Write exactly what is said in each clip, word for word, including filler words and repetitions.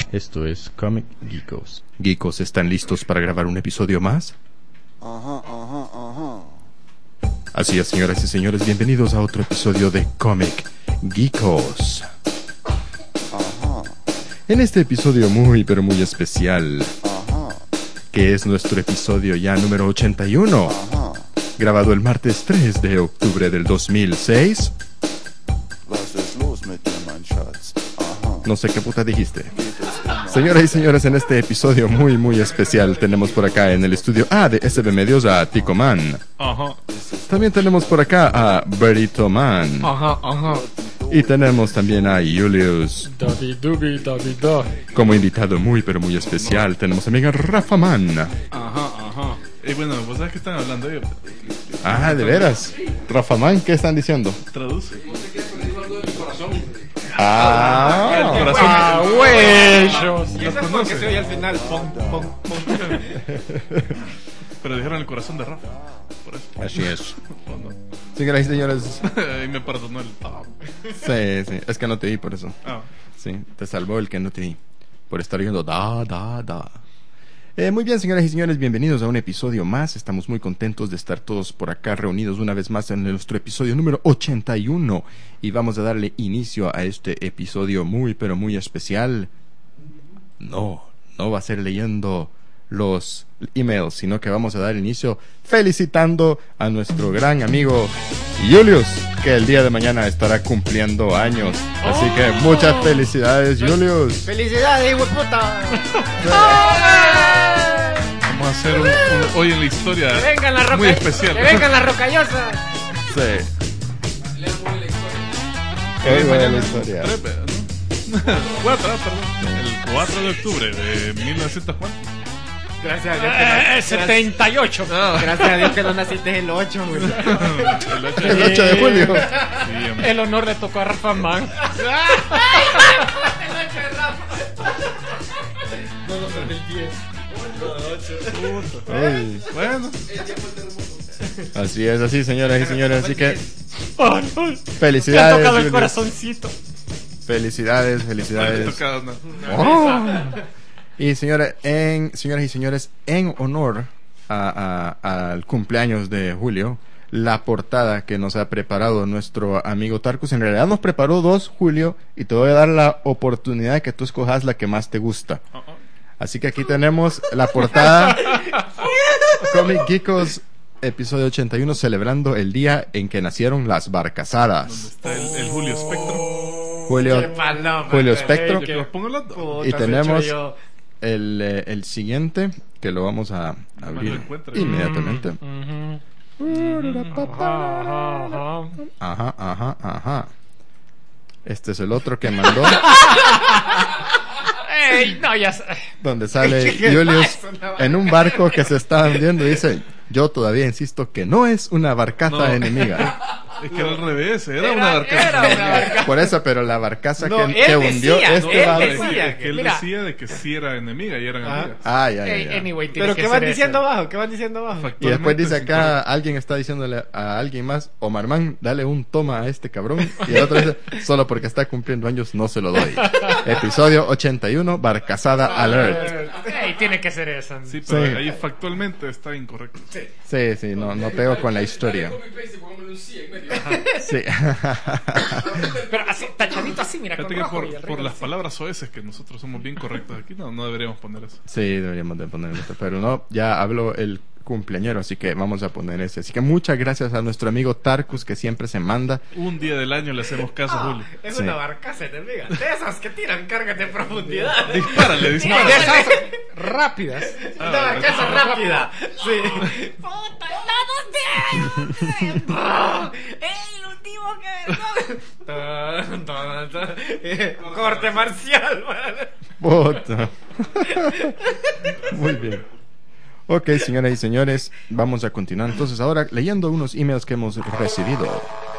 Esto es Comic Geekos. Geekos, ¿están listos para grabar un episodio más? Ajá, ajá, ajá. Así es, señoras y señores, bienvenidos a otro episodio de Comic Geekos. Ajá. En este episodio muy, pero muy especial, Ajá. que es nuestro episodio ya número ochenta y uno, Ajá. grabado el martes tres de octubre del dos mil seis. Was ist los mit dir, mein Schatz? Ajá. No sé qué puta dijiste. Señoras y señores, en este episodio muy, muy especial tenemos por acá en el estudio A de S B Medios a Tico Man. Ajá, También tenemos por acá a Berito Man. ajá, ajá. Y tenemos también a Julius. Dabi dubi dabi da. Como invitado muy, pero muy especial tenemos también a Rafa Man. Ajá, ajá. Eh, bueno, ¿vos sabés qué están hablando ellos? Ah, de veras. Rafa Man, ¿qué están diciendo? Traduce. Ah, El corazón. ¡Ah, huellos! ¿Los conoce? se oye al final. Pom, pom, pom. Pero dijeron el corazón de Rafa. Por eso. así es. ¿O no? Señoras y señores. Ahí me perdonó el. Ah. Sí, sí. Es que no te vi por eso. Ah. Sí, te salvó el que no te vi. Por estar oyendo da, da, da. Eh, muy bien, señoras y señores, bienvenidos a un episodio más. Estamos muy contentos de estar todos por acá reunidos una vez más en nuestro episodio número ochenta y uno. Y vamos a darle inicio a este episodio muy, pero muy especial. No, no va a ser leyendo los emails, sino que vamos a dar inicio felicitando a nuestro gran amigo Julius, que el día de mañana estará cumpliendo años. Así que muchas felicidades, Julius. ¡Felicidades, hueputa! Vamos a hacer un, un- hoy en la historia ¡Que vengan las muy rocas! especial. ¡Que vengan las rocallosas! Sí. Eh, Qué buena mañana, historia. tres, ¿no? Cuatro, ah, perdón. El cuatro de octubre de mil novecientos cuatro. Gracias a Dios que no... ¡Eh, setenta y ocho! Gracias a Dios que no naciste el ocho, güey. El ocho de El ocho de julio. Sí, hombre. El honor le tocó a Rafa Man. Ay, Bueno, así es, así, señoras y señores. Así que Ay, ay. Me ha felicidades, tocado el Julius. corazoncito. Felicidades, no le felicidades. tocado, no. Oh. Y señora, en, señoras y señores, en honor a, a- al cumpleaños de Julio, la portada que nos ha preparado nuestro amigo Tarkus, en realidad nos preparó dos, Julio, y te voy a dar la oportunidad de que tú escojas la que más te gusta. Oh, oh. Así que aquí tenemos la portada Comic Geekos, episodio ochenta y uno, celebrando el día en que nacieron las ¿Dónde barcazadas. está el, el Julio Spectro? Julio, Qué paloma, Julio güey. Spectro. Que los pongo los dos. Puta, Y se tenemos echó yo. el, eh, el siguiente, que lo vamos a abrir lo encuentre. inmediatamente. Ujú. Ajá, ajá. Ajá, ajá, ajá. Este es el otro que mandó, ¡Ey! No, ya sé. donde sale ¿Qué Julius pasa? No. en un barco que se está hundiendo y dice: yo todavía insisto que no es una barcaza No. enemiga. Es que era al revés, era, Era- una barcaza. era una barcaza. Por eso, pero la barcaza No, que, él que hundió decía, este él barco. decía. Es que él Mira. decía de que sí era enemiga y eran Ah. amigas. Ay, ay, Ey, ay. anyway, tiene Pero que ¿qué van ser diciendo eso. abajo? ¿Qué van diciendo abajo? Y después Factualmente dice es acá, incorrecto. alguien está diciéndole a alguien más: Omar Man, dale un toma a este cabrón. Y el otro dice: solo porque está cumpliendo años no se lo doy. Episodio ochenta y uno, Barcazada Alert. Ey, tiene que ser eso. Sí, pero Sí. ahí factualmente está incorrecto. Sí, sí, no, no pego con la historia. Sí. Pero así, tachadito así, mira, con Fíjate que rojo por, y el por rico las así. palabras soeces que nosotros somos bien correctos aquí, no, no deberíamos poner eso. Sí, deberíamos de poner esto, pero no, ya habló el cumpleañero, así que vamos a poner ese. Así que muchas gracias a nuestro amigo Tarkus, que siempre se manda. Un día del año le hacemos caso a Julio. Es Sí. una barcaza enemiga. De esas que tiran cargas de profundidad. Dispárale, No, de dispárale. esas rápidas. Una barcaza rápida. Sí. ¡Puta, ¿dónde? ¡Ey, lo último que... Corte marcial, man. Puta. Muy bien. Ok, señoras y señores, vamos a continuar entonces ahora leyendo unos emails que hemos recibido.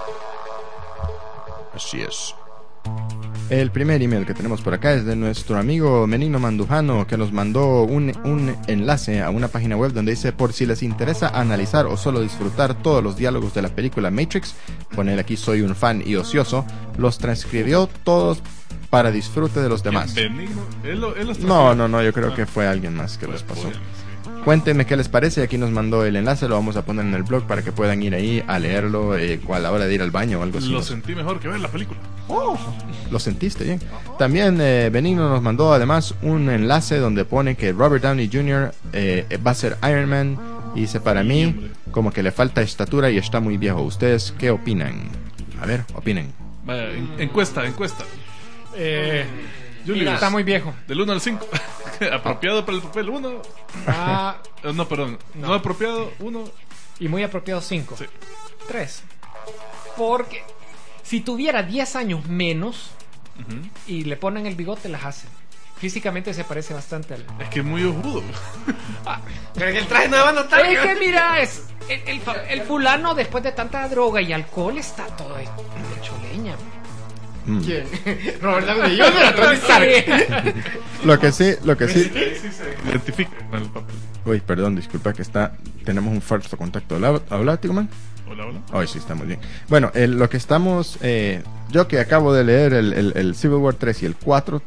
Así es. El primer email que tenemos por acá es de nuestro amigo Menino Mandujano, que nos mandó un, un enlace a una página web donde dice: por si les interesa analizar o solo disfrutar todos los diálogos de la película Matrix, poner aquí soy un fan y ocioso, los transcribió todos para disfrute de los demás. Benigno. Él lo, él lo está No, haciendo. no, no, yo creo Ah, que fue alguien más que pues, les pasó. bueno, sí. Cuéntenme qué les parece. Aquí nos mandó el enlace, lo vamos a poner en el blog para que puedan ir ahí a leerlo eh, a la hora de ir al baño o algo así. Lo sentí mejor que ver la película. Lo sentiste bien. También eh, Benigno nos mandó además un enlace donde pone que Robert Downey junior eh, va a ser Iron Man. Y dice, para Sí, mí, hombre. como que le falta estatura y está muy viejo. ¿Ustedes qué opinan? A ver, opinen. Vaya, en- encuesta, encuesta. Eh, Julius, está muy viejo. del uno al cinco. Apropiado para el papel uno. Ah, no, perdón. No, No. apropiado uno. y muy apropiado cinco. Sí. tres. Porque si tuviera diez años menos Ujú. y le ponen el bigote, las hace. Físicamente se parece bastante al. Es que es muy ojudo. Pero que el traje no va a notar. Es que mira, es el, el fa- el fulano después de tanta droga y alcohol está todo hecho leña. Mm. ¿Quién? Robert Downey junior Tony Stark. Lo que sí, lo que sí. Sí se identifica con el papel. Uy, perdón, disculpa que está. Tenemos un falso contacto. ¿Habla, habla Tigman? Hola, hola. Hoy sí, está muy bien. Bueno, el- lo que estamos. eh, yo que acabo de leer el, el- el Civil War tres y el cuatro.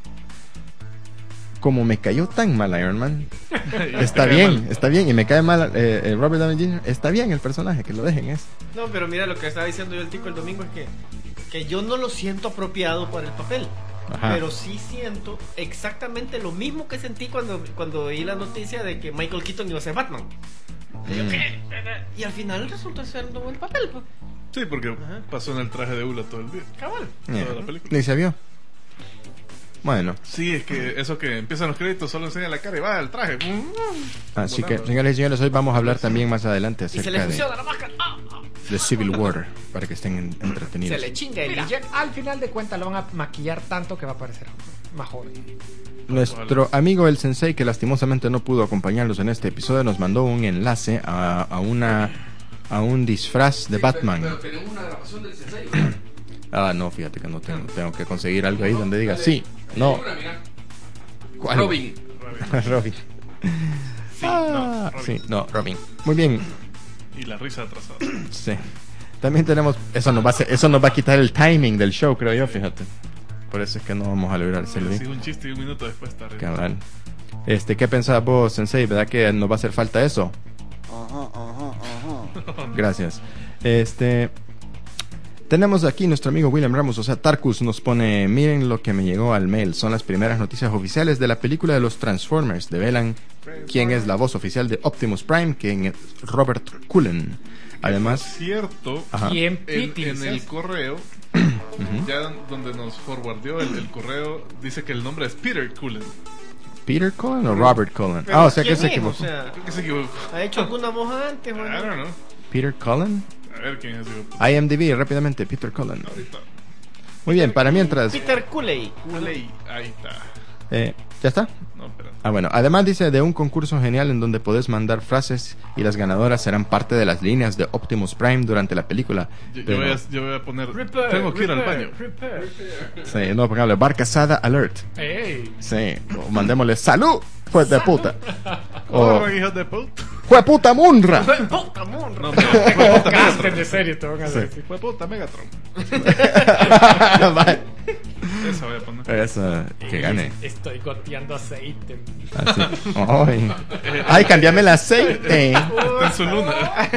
Como me cayó tan mal Iron Man, está bien, está bien. Y me cae mal eh, eh, Robert Downey junior Está bien el personaje, que lo dejen es. No, pero mira lo que estaba diciendo yo el tico el domingo es que, que yo no lo siento apropiado para el papel. Ajá. Pero sí siento exactamente lo mismo que sentí cuando, cuando oí la noticia de que Michael Keaton iba a ser Batman. Y, yo, Mm. ¿qué? Y al final resultó ser un buen papel. Pues. Sí, porque Ajá. pasó en el traje de Ula todo el día. Cabal. Eh, Toda la película. Ni se vio. Bueno, Sí, es que eso que empiezan los créditos solo enseña la cara y va el traje. así que, Volando. señores y señores, hoy vamos a hablar también más adelante Y se le acerca de, funciona la máscara. Ah, ah. de Civil War, para que estén en- entretenidos. Se le chinga el Mira, Jack. al final de cuentas lo van a maquillar tanto que va a parecer más joven. Nuestro amigo el Sensei, que lastimosamente no pudo acompañarnos en este episodio, nos mandó un enlace a, a una a un disfraz de Batman. Pero tenemos una grabación del Sensei. Ah, no, fíjate que no tengo. Tengo que conseguir algo ahí donde diga sí, no. Una, mira. ¿Cuál? Robin. Robin. Sí, Ah, no, Robin. sí, no, Robin. Muy bien, Y la risa atrasada. sí. También tenemos, eso nos va a hacer- eso nos va a quitar el timing del show, creo yo, fíjate. Por eso es que no vamos a lograr hacerlo Sí, bien. un chiste y un minuto después está arriba. Cabal. Este, ¿qué pensás vos, Sensei? ¿Verdad que nos va a hacer falta eso? Ajá, ajá, ajá. Gracias. Este, tenemos aquí nuestro amigo William Ramos, o sea, Tarkus nos pone, miren lo que me llegó al mail, son las primeras noticias oficiales de la película de los Transformers, develan quién es la voz oficial de Optimus Prime, quién es Robert Cullen. Además, Cierto, ajá, ¿Quién en, pitis en el es? correo, ya donde nos forwardeó el, el correo, dice que el nombre es Peter Cullen. ¿Peter Cullen o Robert Cullen? Pero Ah, o sea que ¿quién se es? equivocó. O sea, Creo que se equivocó. ¿ha hecho alguna voz antes? I o no? don't know. Peter Cullen. A ver quién es. Digo, I M D B, rápidamente, Peter Cullen. ahorita. Muy bien, para mientras... Peter Cooley. Culey. Ahí está. Eh, ¿Ya está? No, espera. Ah, bueno, además dice de un concurso genial en donde podés mandar frases y las ganadoras serán parte de las líneas de Optimus Prime durante la película. Yo, yo Pero- voy a, yo voy a poner. Repair, tengo que ir al repair, baño. repair. Sí, no, porque hable, bar casada alert. ¡Ey! Sí, o mandémosle salud, fue de puta. Oh, O hijo de puta. fue puta munra. Puta monra. No, pero fue puta Gasten Megatron. de serio, te van a Sí. decir. Fue puta Megatron. Vale. Esa voy a poner. Esa, que gane. Estoy goteando aceite. Así. Ay, ay, cambiame el aceite. Está en su luna.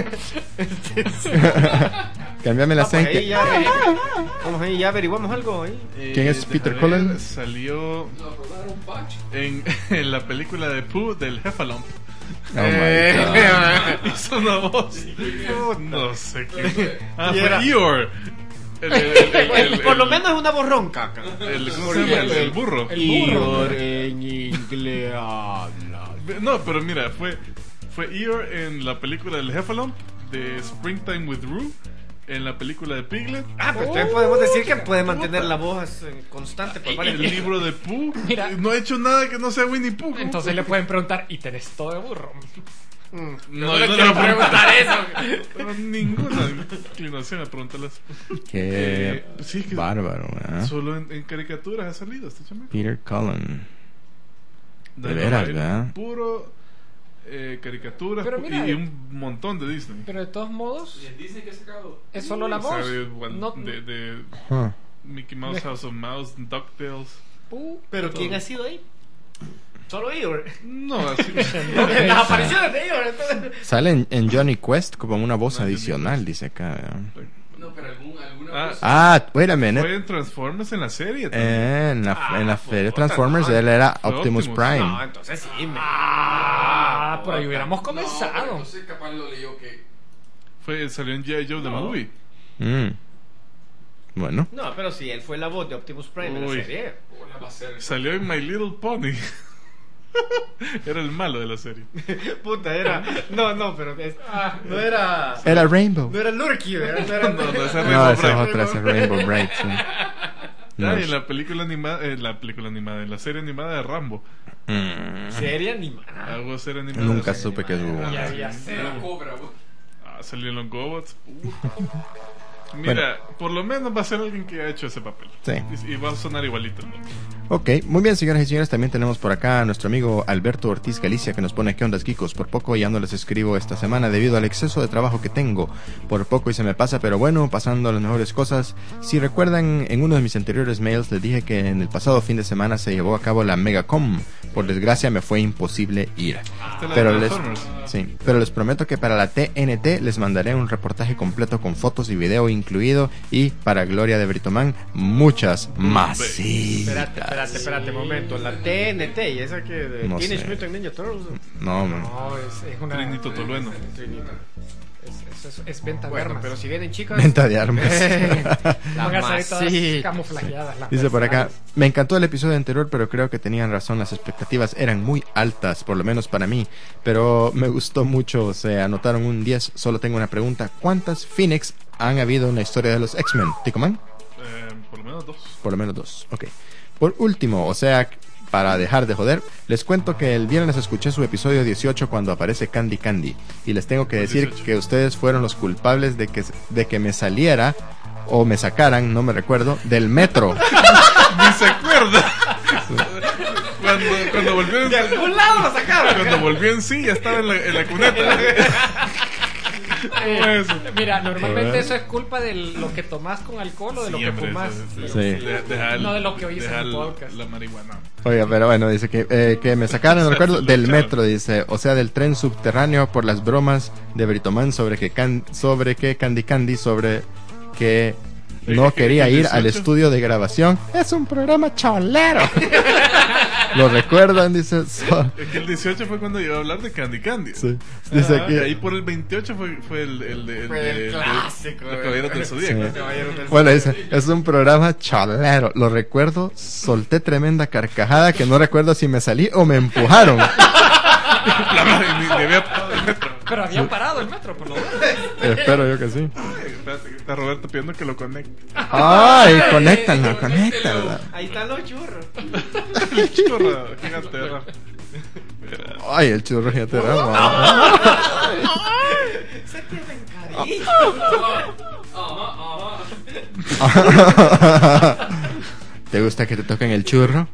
Cambiame el Ah, pues ahí aceite. ya, vamos ahí, ya averiguamos algo ahí. ¿Quién es Eh, Peter deja ver, Cullen? Salió Nos robaron un patch. en, en la película de Pooh del Heffalump. Oh my God. Hizo una voz. No sé qué. Ah, Y fue era- Eeyore. El, el, el, el, el- Por lo el- menos es una voz ronca. el- ¿Cómo se llama? El, el burro. Igor en inglés habla. No, pero mira, fue fue Eeyore en la película del Heffalump de Springtime with Rue, en la película de Piglet, Ah, pero entonces podemos decir que puede mantener la voz eh, constante por el varios libro de Pooh. Mira. No ha hecho nada que no sea Winnie Pooh. Entonces le pueden preguntar, ¿y tenés todo de burro? No, no yo le no quiero le voy a preguntar eso. Pero ninguna inclinación a preguntarles. Qué Eh, sí, es que bárbaro, ¿verdad? solo en, en caricaturas ha salido este chamaco. Peter Cullen. De No, veras, él ¿verdad? Puro eh, caricaturas Pero mira, y, y un montón de Disney. Pero de todos modos, Les dicen que ha sacado. es solo la O sea, voz. de, No- de, de- Huh. Mickey Mouse, House of Mouse, DuckTales. Uh, Pero ¿quién ha sido ahí? Solo Eeyore. No, así. Las apariciones de Eeyore. entonces- Sale en, en Johnny Quest como una voz adicional, dice acá. No, pero algún, alguna Ah, cosa. Ah, wait a minute. Fue en Transformers en la serie. también. Eh, en la, Ah, en la puta, feria Transformers no. él era Fue Optimus, Optimus. Prime. No, entonces sí. Me... Ah, por ahí hubiéramos No, pero comenzado. entonces capaz lo leyó que. Fue, salió en G I. Joe The No. Movie. Mm. Bueno, No, pero sí, él fue la voz de Optimus Prime en Uy. la serie. Hola, va a ser. Salió en My Little Pony. Era el malo de la serie. Puta, era. No, no, pero. es- ah, no era. era Rainbow. No era Lurky, ¿verdad? No era. No, no, esa No, Rainbow esa es Bright. otra, esa es Rainbow Bright. Sí. No Ah, y es- en la película animada, en la película animada, en la serie animada de Rambo. Mm. Serie animada. Algo serie animada. Nunca Sí. supe que hubo. Ya, ya sé. La cobra, vos. Ah, salió en los Gobots. Mira, por lo menos va a ser alguien que ha hecho ese papel. Sí. Y, y va a sonar igualito. ¿no? Ok, muy bien, señoras y señores, también tenemos por acá a nuestro amigo Alberto Ortiz Galicia que nos pone ¿qué ondas, geekos? Por poco ya no les escribo esta semana debido al exceso de trabajo que tengo. Por poco y se me pasa, pero bueno, pasando a las mejores cosas. Si recuerdan, en uno de mis anteriores mails les dije que en el pasado fin de semana se llevó a cabo la Megacom. Por desgracia me fue imposible ir. Esta es la Pero de les, Transformers. sí, pero les prometo que para la T N T les mandaré un reportaje completo con fotos y video incluido y para gloria de Britoman muchas más. Espérate, espérate, espérate, un momento. La T N T, ¿y esa que de No Teenage sé. Mutant Ninja Turtles? No, man. No, es, es una. Trinito Tolueno. Es, es, es, es venta de Bueno, armas. pero si vienen chicas. Venta de armas. La Van a salir todas masita. camuflajeadas. las Dice por acá, personales. me encantó el episodio anterior, pero creo que tenían razón, las expectativas eran muy altas, por lo menos para mí, pero me gustó mucho, se anotaron un diez, solo tengo una pregunta, ¿cuántas Phoenix han habido en la historia de los X-Men? ¿Ticoman? Eh, por lo menos dos. Por lo menos dos, ok. Por último, o sea, para dejar de joder, les cuento que el viernes escuché su episodio dieciocho cuando aparece Candy Candy, y les tengo que decir dieciocho. que ustedes fueron los culpables de que, de que me saliera, o me sacaran, no me recuerdo, del metro. Ni se acuerda. Cuando, cuando volvió en, De algún lado lo sacaron. cuando volvió en sí, ya estaba en la, en la cuneta. Eh, mira, normalmente eso es culpa de lo que tomas con alcohol o de lo que Siempre, fumas. eso es- Sí. de- deja el- No de lo que oyes en deja el el- podcast. La marihuana. Oiga, pero bueno, dice que, eh, que me sacaron, no recuerdo, del metro, dice, o sea, del tren subterráneo por las bromas de Britoman sobre que, can, sobre que Candy Candy, sobre que no Oiga, quería ¿que ir dieciocho? al estudio de grabación. Es un programa cholero. ¿Lo recuerdan? Dice. So- Es que el dieciocho fue cuando llegó a hablar de Candy Candy. sí. Dice Ah, y ahí que... por el veintiocho fue, fue el, el, el, Fue el el- el- clásico, Los Caballeros del Zodíaco. Sí. Caballeros del Bueno, dice, es un programa cholero. Lo recuerdo, solté tremenda carcajada que no recuerdo si me salí o me empujaron. La madre, ni, ni había parado el metro. Pero habían parado el metro, por lo menos. Espero yo que sí. Ay, espérate, que está Roberto pidiendo que lo conecte. Ay, conéctala, conéctala. Ahí están los churros. El churro gigante, ¿verdad? Ay, el churro ya te Se tienen cariño. ¿Te gusta que te toquen el churro?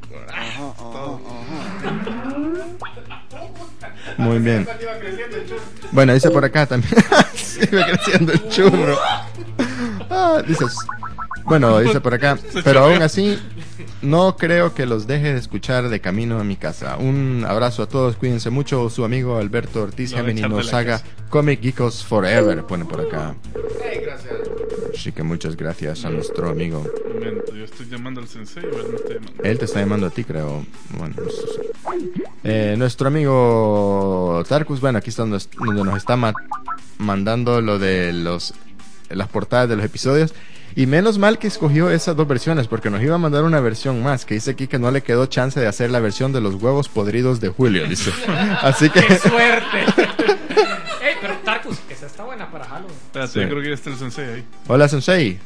Muy bien. Bueno, dice por acá también. Sigue creciendo el churro. Ah, dices. Bueno, dice por acá. Pero aún así, no creo que los deje de escuchar de camino a mi casa. Un abrazo a todos, cuídense mucho. Su amigo Alberto Ortiz Lo va a Gemini echar de nos la haga casa. Comic Geekos Forever. Pone por acá. Hey, gracias. Así que muchas gracias a nuestro amigo. Un momento, yo estoy llamando al sensei o él me está llamando. Él te está llamando a ti, creo. Bueno, no sé. Eh, nuestro amigo Tarkus, bueno, aquí está donde, donde nos está ma- mandando lo de los las portadas de los episodios. Y menos mal que escogió esas dos versiones, porque nos iba a mandar una versión más, que dice aquí que no le quedó chance de hacer la versión de los huevos podridos de Julio, dice. Así que... ¡Qué suerte! Ey, pero Tarkus, esa está buena para Halloween. Espérate, Sí. yo creo que ya está el sensei ahí. Hola, Sensei.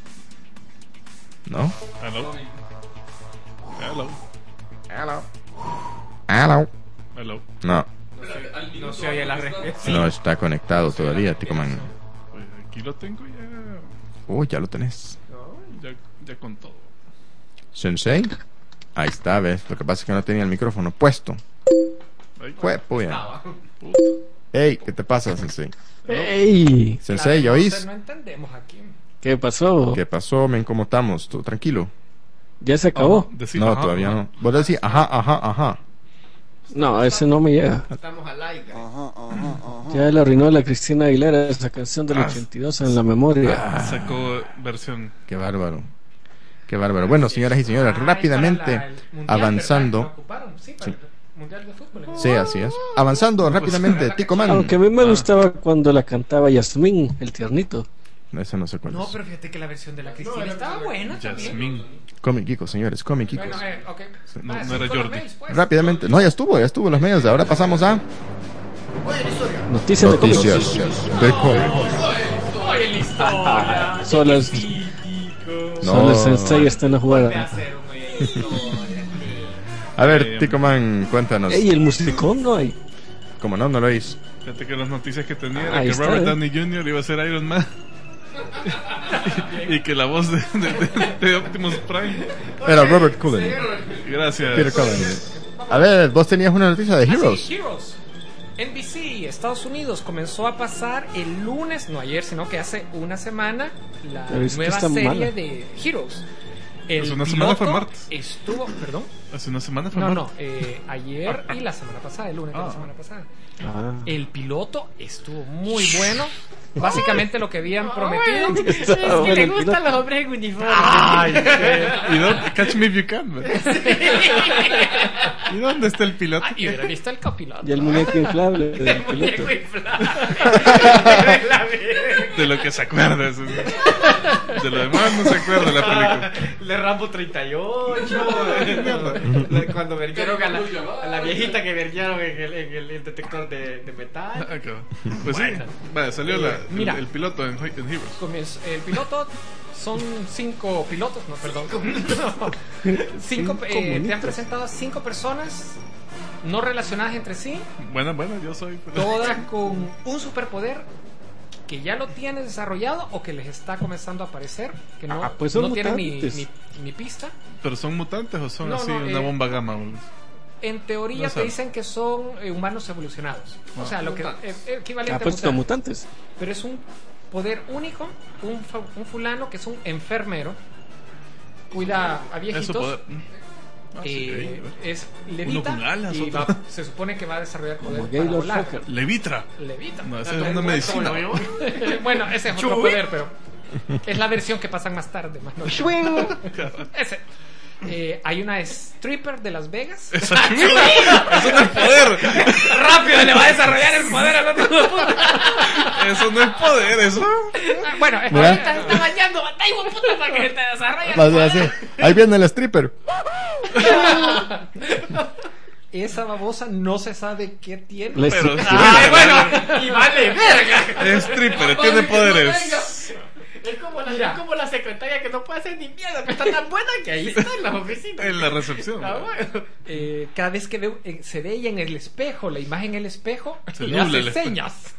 ¿No? Hello. Hello. Hello. Hello. Hello. No, No se oye la respuesta. no está conectado todavía, Ticoman. Pues aquí lo tengo ya. Uy, ya lo tenés. Ya, ya con todo. Sensei. Ahí está, ves. Lo que pasa es que no tenía el micrófono puesto. Ahí. Fue, puya. Puta. Ey, ¿qué te pasa, Sensei? ¡Ey! Sensei, ¿ya La de oís? Monster No entendemos aquí. ¿Qué pasó? ¿Qué pasó, men? ¿Cómo estamos? ¿Todo tranquilo? ¿Ya se acabó? Ajá, decir No, ajá, todavía ajá. no. Vos decís, ajá, ajá, ajá. No, ese no me llega. Estamos al aire. Ajá, ajá, ajá. Ya le arruinó la Cristina Aguilera esa canción del Ah. ochenta y dos en la memoria. Sacó versión. Qué bárbaro. Qué bárbaro. Bueno, señoras y señores, Ah, es rápidamente para la- el mundial, avanzando. ¿verdad? Que lo ocuparon, sí, para Sí. el mundial de fútbol. Sí, así es. Avanzando rápidamente, Tico Man. Aunque a mí me gustaba cuando la cantaba Yasmín, el tiernito. Ese no sé cuál No, es. pero fíjate que la versión de la Cristina estaba buena también. Yasmín. Comic Geekos, señores, Comic Geekos. Bueno, eh, ok. No, Ah, no sí, era con los Jordi. mails, pues. Rápidamente. No, ya estuvo, ya estuvo los medios. Ahora pasamos a Noticias, noticias de de cómic. Oye, la historia. Son las, No. son las Sensei está en la Vuelve a jugada. hacer un oye, la historia. A ver, Eh, Tico Man, cuéntanos. Ey, el musicón no hay. Como no, no lo oís. Fíjate que las noticias que tenía era Ahí que está, Robert ¿eh? Downey junior iba a ser Iron Man. y que la voz de, de, de- de Optimus Prime. Era Robert Cullen. Gracias. Peter Cullen. A ver, vos tenías una noticia de Ah, sí, Heroes. Heroes. N B C, Estados Unidos, comenzó a pasar el lunes, no ayer, sino que hace una semana, la Pero es que nueva está serie mala. de Heroes. El Hace una semana fue piloto martes. Estuvo, perdón. Hace una semana fue No, no, martes. eh, ayer y la semana pasada, el lunes de la Ah. semana pasada. Ah. El piloto estuvo muy bueno. Básicamente lo que habían prometido. Es que le gustan los hombres en uniforme. Ay, qué- ¿Y dónde? Catch me if you can. man. ¿Y dónde está el piloto? Ah, y hubiera visto el copiloto. Y el muñeco inflable del piloto. De lo que se acuerda. eso sí. De lo demás no se acuerda la película. De Rambo treinta y ocho. de- Cuando verguieron a la, a la viejita que verguieron en el, en el, el detector de, de metal. Ah, cabrón. Pues sí, vaya, salió la, el, Mira. el piloto en, en Heroes. Comienza- El piloto son cinco pilotos, no, perdón. cinco, eh, te han presentado a cinco personas no relacionadas entre sí, Bueno, bueno, yo soy. todas con un superpoder que ya lo tienen desarrollado o que les está comenzando a aparecer, que no, Ah, pues son no tienen ni, mutantes. ni, ni pista. ¿Pero son mutantes o son No, así no, una eh, bomba gamma? boludo? En teoría No te sabe. dicen que son eh, humanos evolucionados. O sea, lo que eh, equivalente Ah, a pues son mutantes. mutantes. Pero es un poder único, un, fa- un fulano que es un enfermero, cuida a Eso viejitos, poder. Ah, sí, eh, ahí, es levita con alas, y otro- va- se supone que va a desarrollar poder Como para Gaylord volar. Fokker. Levitra. Levita. No, esa es una medicina. Bueno, ese es otro poder, pero es la versión que pasan más tarde. Más no- Ese. Eh, hay una stripper de Las Vegas. Esa chula. Eso no es poder. Rápido le va a desarrollar el poder al otro. Eso no es poder, eso. Bueno, es Mira. ahorita está bañando, batalla hijo de puta para que te desarrolle el Más bien poder. así. Ahí viene el stripper. Esa babosa no se sabe qué tiene. La Pero stripper. Ay, bueno, y vale verga. es stripper, tiene poderes. Es como, la, Mira. es como la secretaria que no puede hacer ni mierda, pero está tan buena que ahí está en las oficinas. En la recepción. Ah, bueno. Eh, cada vez que veo, eh, se ve ella en el espejo, la imagen en el espejo, Se le nubla hace el espejo. señas.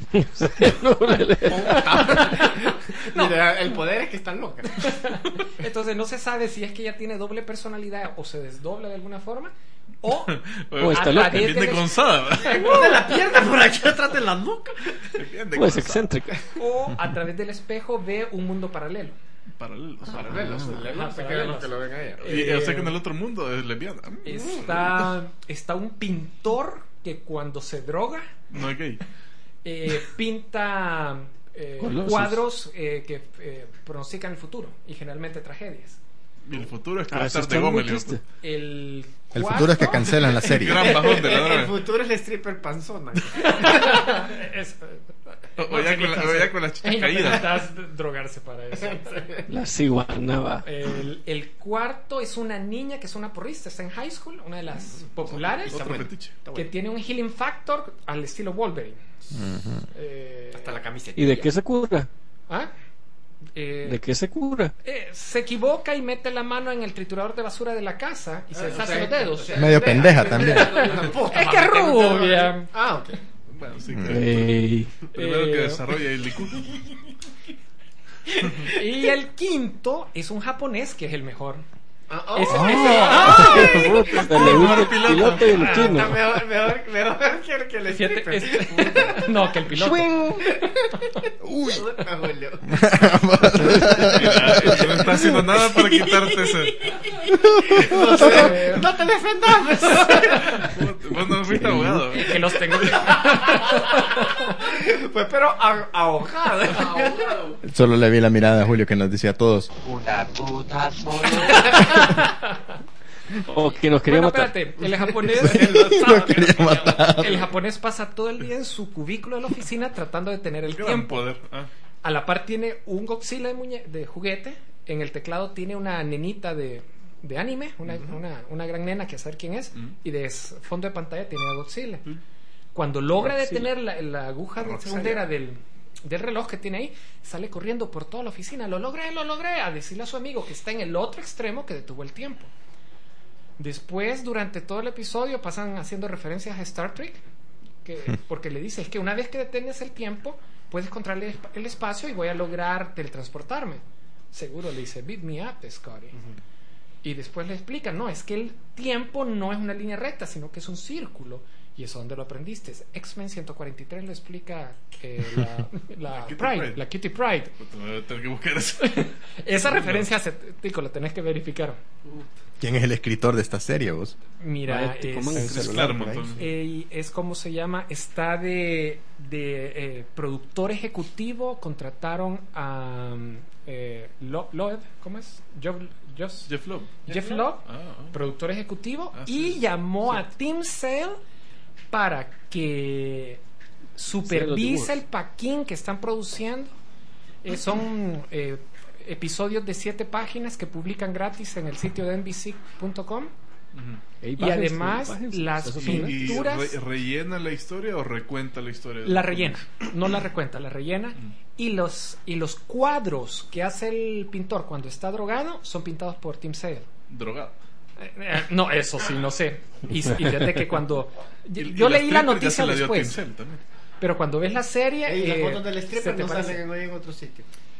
Mira, el poder es que está loca. Entonces no se sabe si es que ella tiene doble personalidad o se desdobla de alguna forma o O está a loca. través Viene del- con Sada. De la pierna por aquí atrás de la nuca. Viene O con es excéntrica. o a través del espejo ve un mundo paralelo. Paralelos. Paralelos, Ajá, se queda paralelos. lo que lo ven a ella. Y Eh, o sea que en el otro mundo es lesbiana. Está, está un pintor que cuando se droga No es gay. eh, pinta eh, Colosos. cuadros eh, que eh, pronostican el futuro y generalmente tragedias. Y el futuro es que va Ah, a eso estar de está muy Gómez. triste. El, El cuarto- futuro es que cancelan la serie. Gran bajón de la El droga. futuro es el stripper panzona. es- O, o ya con la- o ya con las chichas Ey, no caídas. necesitas drogarse para eso. La ciguanaba. El, el cuarto es una niña que es una porrista, está en high school, una de las populares, Otro fetiche. que tiene un healing factor al estilo Wolverine. Eh, Hasta la camiseta. ¿Y de qué se cura? ¿ah? Eh, ¿De qué se cura? eh, se equivoca y mete la mano en el triturador de basura de la casa y se deshace los dedos. Medio pendeja también. Es que es rubia. Ah, ok. Bueno, sí Mm. que. Ey. Primero que Eh, desarrolla el I Q. Y el quinto es un japonés que es el mejor. Ah, oh. Ese- Ah. ese- Puta, le gusta el piloto y el chino. Mejor, mejor, mejor que, que el Fíjate, stripper. es- no, que el piloto. Uy. Puta, Julio. No está haciendo nada para quitarte ese. No te, no te defendas. Vos no fuiste abogado. Que los tengo. Pues pero a- ahogado. Solo le vi la mirada a Julio que nos decía a todos. O que nos quería Bueno, matar. espérate, el japonés, Lo quería matar. el japonés pasa todo el día en su cubículo de la oficina tratando de tener el Gran tiempo. poder. Ah. A la par tiene un Godzilla de, muñe- de juguete. En el teclado tiene una nenita de, de anime, una, una, una gran nena que a saber quién es. Y de s- fondo de pantalla tiene a Godzilla. Cuando logra Godzilla. detener la, la aguja de Roxella. segundera del, del reloj que tiene ahí, sale corriendo por toda la oficina. Lo logré, lo logré. A decirle a su amigo que está en el otro extremo que detuvo el tiempo. Después, durante todo el episodio, pasan haciendo referencias a Star Trek. Que, porque le dice, es que una vez que detienes el tiempo, puedes controlar el, esp- el espacio y voy a lograr teletransportarme. Seguro le dice, beat me up, Scotty. Y después le explica, no, es que el tiempo no es una línea recta, sino que es un círculo. Y eso donde lo aprendiste. X-Men ciento cuarenta y tres lo explica eh, la, la Kitty Pride, Pryde. la Kitty Pride. Puta, me voy a tener que buscar eso. Esa referencia, se, tico, la tenés que verificar. ¿Quién es el escritor de esta serie, vos? Mira, Maestro, es, coman el Es celular Claremont, por ahí. entonces. eh, es como se llama, está de, de eh, productor ejecutivo, contrataron a um, eh, Lo- Loeb, ¿cómo es? Job, Jos- Jeff Loeb. Jeff Loeb, Ah, ah. productor ejecutivo, Ah, y sí. llamó Sí. a Tim Sale para que supervise el paquín que están produciendo. Eh, son eh, episodios de siete páginas que publican gratis en el sitio de N B C punto com. Ey, Y bájense, además, bájense, las esos ¿Y, son- y pinturas re- rellena la historia o recuenta la historia? la rellena, no la recuenta, la rellena. Y los, y los cuadros que hace el pintor cuando está drogado son pintados por Tim Sale. Drogado. Eh, eh, no, eso sí, no sé. Y, y fíjate que cuando. Yo, Y- y yo la leí la stripper ya noticia se la dio a después. Tim Cell también. Pero cuando ves la serie. Y las eh, fotos del se stripper te no parece- salen en otro sitio.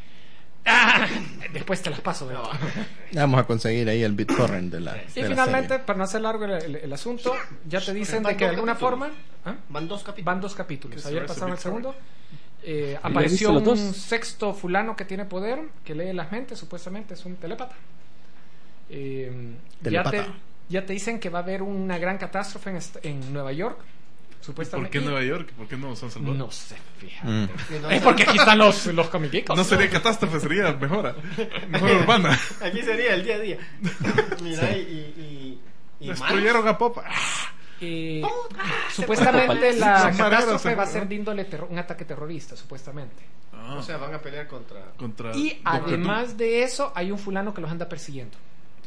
Ah, después te las paso. ¿verdad? Vamos a conseguir ahí el BitTorrent de la, Y de la finalmente, serie. para no hacer largo el, el- el asunto, ya te dicen Van de que de dos alguna capítulos. forma. ¿Ah? Van dos capítulos. Van dos capítulos. Que Ayer se pasaron el Big segundo. Eh, ¿Ya apareció viste un los dos? sexto fulano que tiene poder, que lee las mentes, supuestamente es un telépata. Eh, ya, Telepata. te, ya te dicen que va a haber una gran catástrofe en, est- en Nueva York. ¿Por Supuestamente. qué Y- Nueva York? ¿Por qué no San Salvador? No sé, fíjate. Mm. Y no Es sé- porque aquí están los, los comiquicos. No sería catástrofe, sería mejora. Mejora urbana. Aquí sería el día a día. Mira, y. y, y, y Destruyeron a Popa. Eh, supuestamente la Son mareros, catástrofe son- va a ser de índole terro- un ataque terrorista, supuestamente. malos. O sea, van a pelear contra. Contra Y Doctor además de eso, hay un fulano que los anda persiguiendo.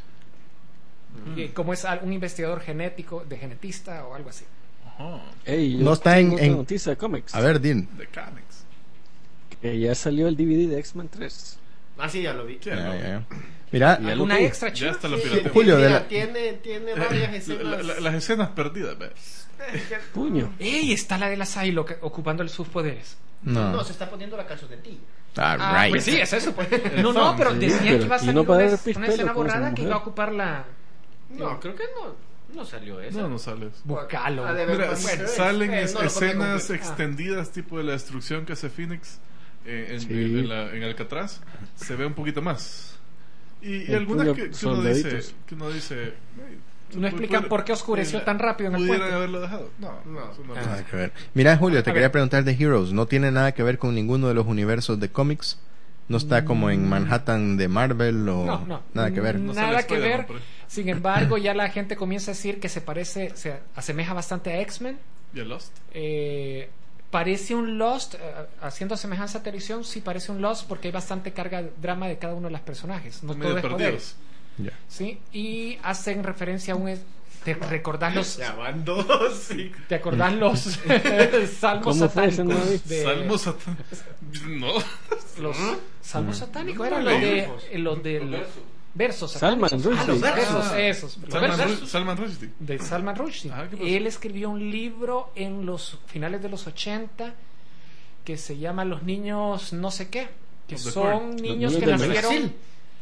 Que como es al- un investigador genético, de genetista o algo así. Doom. Ajá. Ey, yo No está en- tengo otra en- noticia de cómics. A ver, Din. De Comics. Que ya salió el D V D de X-Men tres. Ah, sí, ya lo vi. Sí, Ya, no. ya, ya. Mira, Ya lo Una vi. extra Ya chiva. está la Sí, piratería. Julio, mira, de la- tiene, tiene varias La- escenas. la- las escenas perdidas, ¿ves? Puño. ¡Ey! Está la de la Silo que- ocupando sus poderes. No. no. se está poniendo la calzonetilla. Ah, Alright. pues sí, es eso. Pues. No, no, pero Sí, decían pero- que iba a y salir no para una, ver una pistelo escena como esa borrada que mujer. iba a ocupar la. No, creo que no, no salió eso. No, no sales. Buscalo. Ah, de ver- Mira, Bueno, s- bueno, salen eh, es- no lo conté escenas completo. extendidas tipo de la destrucción que hace Phoenix eh, en, Sí. en la- en Alcatraz. Se ve un poquito más. Y, y El algunas puño que, que uno dice, soldaditos. que uno dice "Ey, No explican puede- por qué oscureció eh, tan rápido en el pudieran puente". haberlo dejado. No, No. eso no lo- Nada que ver. Mira, Julio, te A quería ver. preguntar de Heroes. ¿No tiene nada que ver con ninguno de los universos de cómics? ¿No está como en Manhattan de Marvel o No, no. nada que ver? No sale Nada que Spider-Man ver. por ahí. Sin embargo, ya la gente comienza a decir que se parece, se asemeja bastante a X-Men. ¿Ya Lost? Eh, parece un Lost, eh, haciendo semejanza a televisión, sí parece un Lost porque hay bastante carga de drama de cada uno de los personajes. No Medio todo es perdidos. poderes. Ya. ¿Sí? Y hacen referencia a un. ¿Te recordás los, Ya van dos, sí. ¿te acordás los salmos ¿Cómo fue ese satánicos? nombre? de- Salmos satan- No. Los salmos satánicos eran No, los de. versos. eh, Los del. Versos Salman satánicos. Rushdie. Ah, los versos, Ah. esos. Los Salman, versos Ru- Salman Rushdie. de Salman Rushdie. Ah, ¿qué pasó? Él escribió un libro en los finales de los ochenta que se llama Los niños no sé qué, que Of the son Corn. niños Los que niños del nacieron Brasil.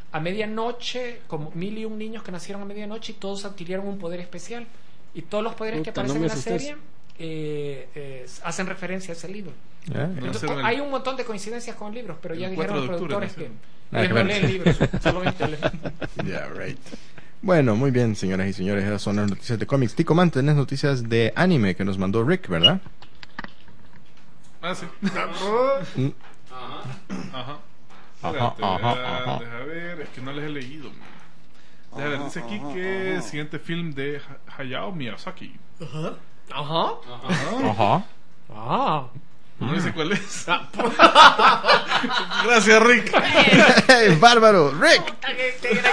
a medianoche, como mil y un niños que nacieron a medianoche y todos adquirieron un poder especial. Y todos los poderes que Puta, aparecen no me en la asustes. serie eh, eh, hacen referencia a ese libro. Ah, Entonces, hicieron el- hay un montón de coincidencias con libros, pero ya el dijeron los cuatro de octubre, productores ¿no? que Ah, ellos no claro. leen libros, solamente leen. Yeah, right. Bueno, muy bien, señoras y señores, esas son las noticias de cómics. Tico Man, tenés noticias de anime que nos mandó Rick, ¿verdad? Ah, sí. Mm, Ajá. Ajá. Ajá, Espérate, ajá, deja, ajá. deja ver, es que no les he leído. Deja ver, dice aquí que el siguiente film de Ha- Hayao Miyazaki. Ajá. Ajá. Ah. No dice cuál es. Gracias, Rick. ¡Hey, bárbaro! ¡Rick! ¡Qué gran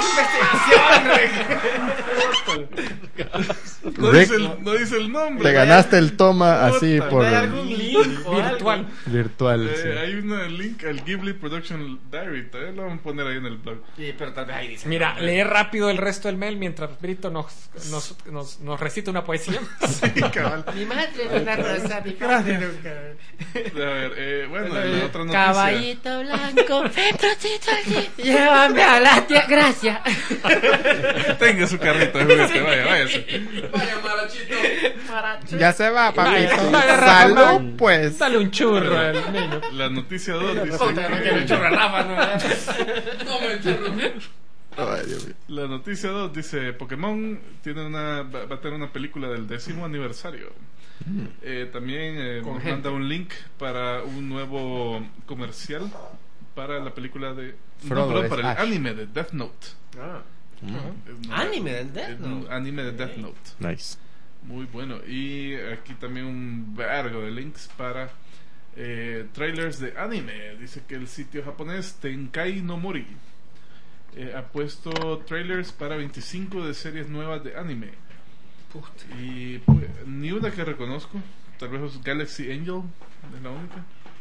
investigación! No, Rick, dice el, no dice el nombre. te ganaste el toma así Puta, por ¿No hay algún link o Virtual. algo? virtual. Eh, sí. hay un link al Ghibli Production Diary. Todavía lo vamos a poner ahí en el blog. Sí, pero tal vez ahí dice. Mira, lee rápido el resto del mail mientras Brito nos, nos, nos, nos recita una poesía. Sí, cabal. Mi madre era una rosa, mi padre nunca. A ver, eh, bueno, la otra noticia. Caballito blanco, rosito aquí, llévame a la tierra. Gracias. Tenga su carrito de juguete, vaya, váyase. Vaya, Marachito. Ya se va, papito. Vaya, Salud, Rafa, pues. Dale un churro al niño. La noticia dos dice Puta, no quiero que... chorra Rafa, no. No me chorro. Ay, Dios mío. La noticia dos dice Pokémon tiene una, va va a tener una película del décimo aniversario. Eh, también eh, Con nos gente. manda un link para un nuevo comercial para la película de Frodo no, perdón, es para el Ash. anime de Death Note. Ah. Es una- ¿Anime del Death es Note? un anime de Death Note. Nice. Muy bueno. Y aquí también un vergo de links para eh, trailers de anime. Dice que el sitio japonés Tenkai no Mori eh, ha puesto trailers para veinticinco de series nuevas de anime. Y pues, ni una que reconozco. Tal vez es Galaxy Angel, es la única.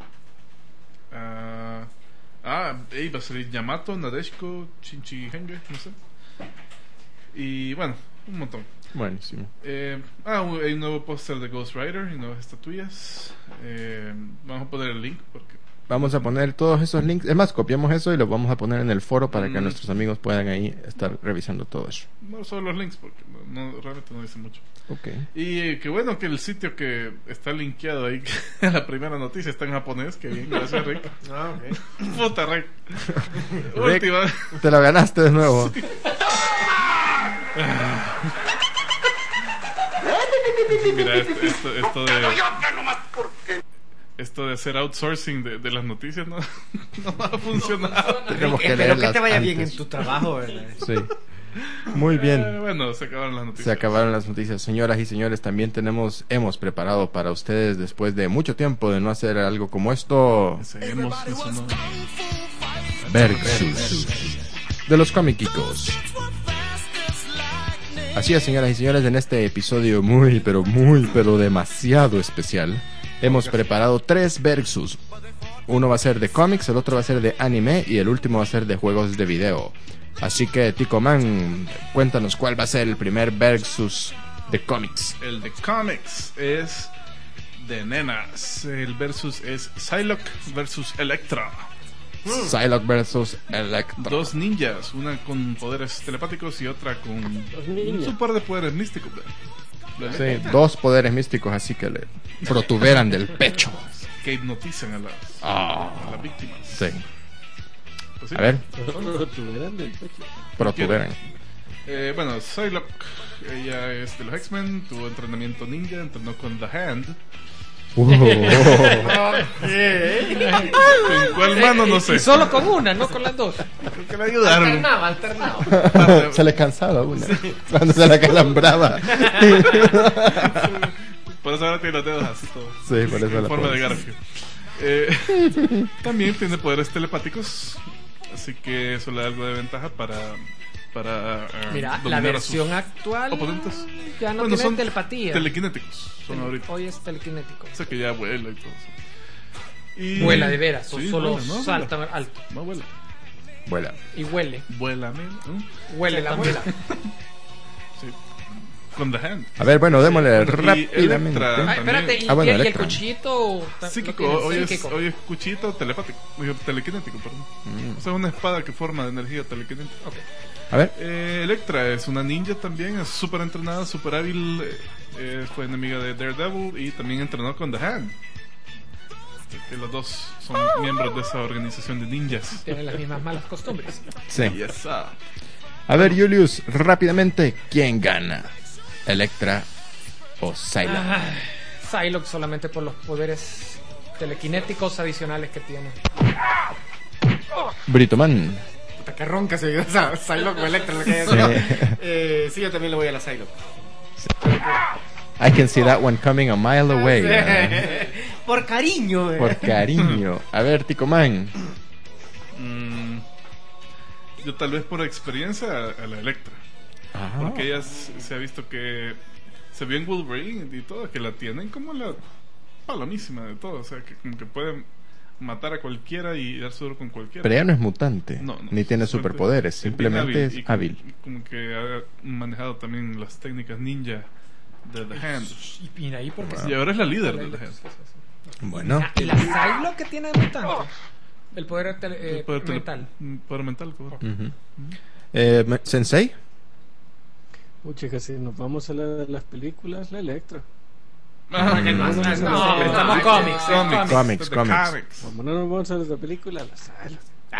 Ah, ah, ahí va a salir Yamato, Nadeshiko, Shinchihenge, no sé. Y bueno, un montón. Buenísimo. Eh, ah, un- hay un nuevo póster de Ghost Rider y nuevas estatuillas. Eh, vamos a poner el link porque Vamos a poner todos esos links. Es más, copiamos eso y lo vamos a poner en el foro para que Mm. nuestros amigos puedan ahí estar revisando todo eso. no solo los links porque no, no- realmente no dice mucho. Ok. Y eh, qué bueno que el sitio que está linkeado ahí, la primera noticia está en japonés. Que bien, gracias Rick. Ah, ok. Puta Rick. Rick. Última. Te lo ganaste de nuevo. Mira, esto, esto, esto de. Esto de hacer outsourcing de, de las noticias no, no va a funcionar. Tenemos que Espero que leerlas te vaya bien antes. en tu trabajo, ¿verdad? Sí. Muy Eh, bien. bueno, se acabaron las noticias. Se acabaron las noticias. Señoras y señores, también tenemos, hemos preparado para ustedes, después de mucho tiempo de no hacer algo como esto, Seguimos, eso no- Versus de los Comic Geekos. Así es, señoras y señores, en este episodio muy, pero muy, pero demasiado especial, hemos preparado tres Versus. Uno va a ser de cómics, el otro va a ser de anime y el último va a ser de juegos de video. Así que, Tico Man, cuéntanos cuál va a ser el primer Versus de cómics. El de comics es de nenas. El versus es Psylocke versus Electra. Psylocke versus Electro. Dos ninjas, una con poderes telepáticos y otra con ninjas. un par de poderes místicos. ¿ve? La Sí, dos poderes místicos, así que le protuberan del pecho. que hipnotizan a las, Ah, a las víctimas. sí. Pues sí. A ver, Protuberan del pecho. protuberan. Eh, bueno, Psylocke, ella es de los X-Men, tuvo entrenamiento ninja, entrenó con The Hand. Uh, ¿En cuál mano? No sé. Y solo con una, no con las dos. Creo que le ayudaron. Alternado, alternado. se le cansaba una cuando se la calambraba. Por eso ahora tiene los dedos así todos. Sí, por eso En la forma pongo. de Garfio. Eh, también tiene poderes telepáticos. Así que eso le da algo de ventaja para. para eh, Mira, la dominar a versión sus actual oponentes. ya no Bueno, tiene son telepatía. Telequinéticos. Son ahorita. Hoy es telequinético. O sea que ya vuela y todo eso. Y... Vuela de veras, o Sí, solo vuela, no, salta vuela. alto. No vuela. Vuela. Y huele. Vuela, men, ¿no? Huele la muela. Sí. con The Hand. A ver, bueno, démosle Y rápidamente. Electra. Ah, espérate, y, Ah, bueno, y- y el Electra. cuchito. ta- Psíquico, lo tiene, hoy es, psíquico. hoy es cuchito telepático, digo, telequinético, perdón. Mm. O sea, una espada que forma de energía telequinética. A ver, Eh, Electra es una ninja también, es súper entrenada, súper hábil, eh, eh, fue enemiga de Daredevil y también entrenó con The Hand. Que los dos son miembros de esa organización de ninjas. Tiene las mismas malas costumbres. sí. Yes, ah. A ver, Julius, rápidamente, ¿quién gana? ¿Electra o Psylocke? Ah, Psylocke solamente por los poderes telequinéticos adicionales que tiene. Britoman. Puta, que ronca se dio esa Psylocke o Electra. Lo que haya Sí. sido. Eh, sí, yo también le voy a la Psylocke. I can see that one coming a mile away. Por cariño. eh. Por cariño. A ver, Ticoman. Mm, yo tal vez por experiencia a, a la Electra. Ajá. Porque ella s- se ha visto que se vio en Wolverine y todo, que la tienen como la palomísima de todo. O sea, que como que pueden matar a cualquiera y dar duro con cualquiera. Pero ella no es mutante, No, no, ni tiene solamente superpoderes, es bien simplemente es y como- hábil. y como que ha manejado también las técnicas ninja de The Hand. Y mira ahí porque Y ahora es la líder de The Hand. Bueno, Ah, ¿y la Psylocke que tiene de mutante? El poder tele- eh, El poder tele- mental. mm, Poder mental, correcto. ujú. eh, me- Sensei. Muchas que si nos vamos a la- las películas, la Electra. Ah, que no, no, no, no, no, No, no, estamos no, cómics, no, cómics. Comics, The comics. comics. Como no nos vamos a la película, la sala.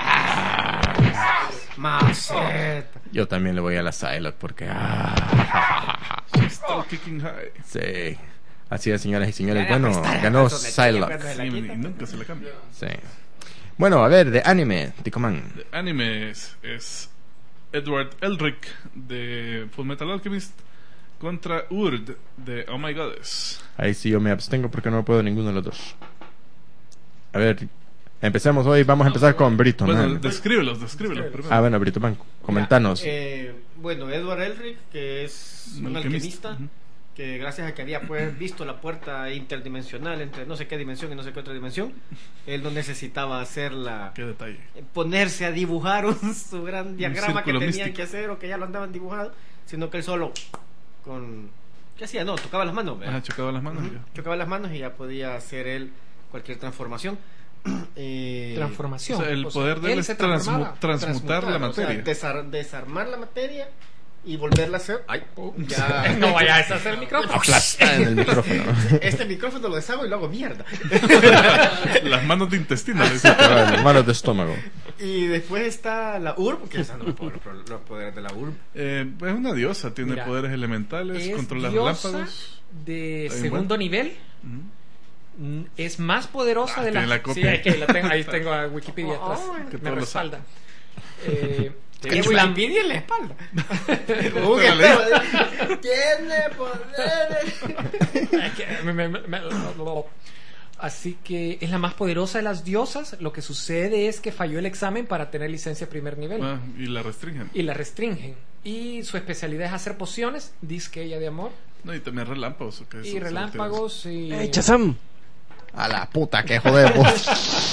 Maceta. Yo también le voy a la Psylocke porque... ah, Still kicking high. sí. Así es, señoras y señores. Ya, Bueno, pues, está, ganó pues, le Psylocke. quita, Sí, la y quita. nunca se le cambia. Sí. Bueno, a ver, de anime, Ticoman. The anime es, es Edward Elric de Full Metal Alchemist contra Urd de Oh My Goddess. Ahí sí yo me abstengo porque no puedo ninguno de los dos. A ver, empecemos hoy. Vamos a empezar con Brito Bueno, Man. descríbelos, descríbelos primero. Ah, bueno, Brito Man, comentanos. Eh, bueno, Edward Elric, que es un Alquimista. alquimista, Ujú. que gracias a que había pues visto la puerta interdimensional entre no sé qué dimensión y no sé qué otra dimensión, él no necesitaba hacerla, Qué detalle. ponerse a dibujar un, su gran diagrama que círculo tenían místico. que hacer o que ya lo andaban dibujado, sino que él solo con... ¿Qué hacía? No, tocaba las manos, ¿verdad? Ah, chocaba las manos. Ujú. ya. Chocaba las manos y ya podía hacer él cualquier transformación. Eh, Transformación. O sea, el O sea, poder de él él es se transmu- transformaba. transmutar la o sea, materia. desar- desarmar la materia y volverla a hacer. Ay, ya. No vayas a hacer el micrófono. Aplastar en el micrófono. Este micrófono lo deshago y lo hago mierda. Las manos de intestino. le Sí, dice. cabal, manos de estómago. Y después está la U R B, que esa no me puedo los, los poderes de la U R B. Eh, es una diosa, tiene Mira, poderes elementales, Es controla diosa relámpagos. de Está bien segundo nivel. Ujú. Mm, Es más poderosa Ah, de tiene la... la copia. Sí, es que la tengo, ahí tengo a Wikipedia atrás. Que Me todo lo respalda. Eh, Tiene es la- Wikipedia en la espalda. Pero Un le- espejo de- Tiene poderes. es que me- me- me- Así que es la más poderosa de las diosas. Lo que sucede es que falló el examen para tener licencia primer nivel. Ah, y la restringen. Y la restringen. Y su especialidad es hacer pociones, dice ella de amor. No, y también relámpagos. ¿o qué? Eso- Y eso lo relámpagos y... ¡Ey, Chazam! A la puta que joder vos.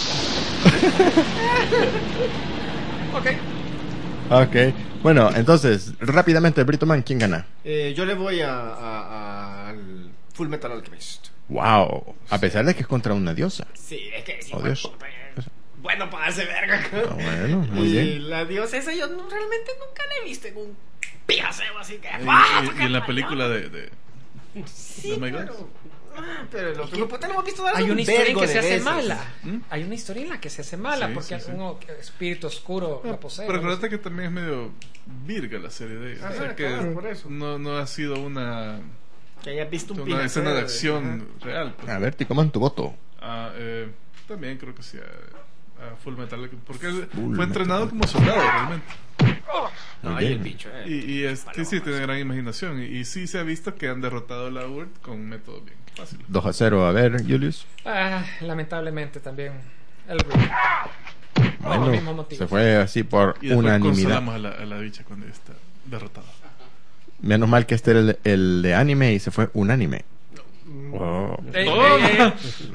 Ok. Ok. Bueno, entonces, rápidamente, Brito Man, ¿quién gana? Eh, yo le voy a, a- a- al Full Metal Alchemist. Wow. A pesar de que es contra una diosa. Sí, es que sí, Oh, bueno, Dios. bueno para darse verga. Ah, bueno, muy Y bien. la diosa esa yo no- realmente nunca la he visto en un pijaseo así que... Y, ¡ah, y- y en la película de... de Sí, Oh my pero... God. ah, pero lo que puta lo hemos visto dar Hay un una historia en vergo que de se hace veces. mala. ¿Mm? Hay una historia en la que se hace mala Sí, porque sí, sí. un espíritu oscuro la posee. Pero ¿no? acuérdate que también es medio virga la serie de ella. Ajá, o sea que claro, por eso. No, no ha sido una, Que hayas visto un una pijaseo escena de de- acción real. pues. A ver, Ticoman, tu voto. Ah, eh, también creo que sí a, a Full Metal Alchemist, porque él Full fue entrenado Metal como soldado realmente. Muy Ay, el bien. bicho, eh. Y, y es, sí, sí, tiene gran imaginación. Y, y sí se ha visto que han derrotado la U R D con métodos bien fáciles. dos a cero. A ver, Julius. Ah, lamentablemente también. El Rick. Por los mismos Bueno, motivos. se fue así por Y después unanimidad. consolamos a la, a la bicha cuando ya está derrotada. Menos mal que este era el, el de anime y se fue unánime. Mm. Wow. Eh, Oh. eh,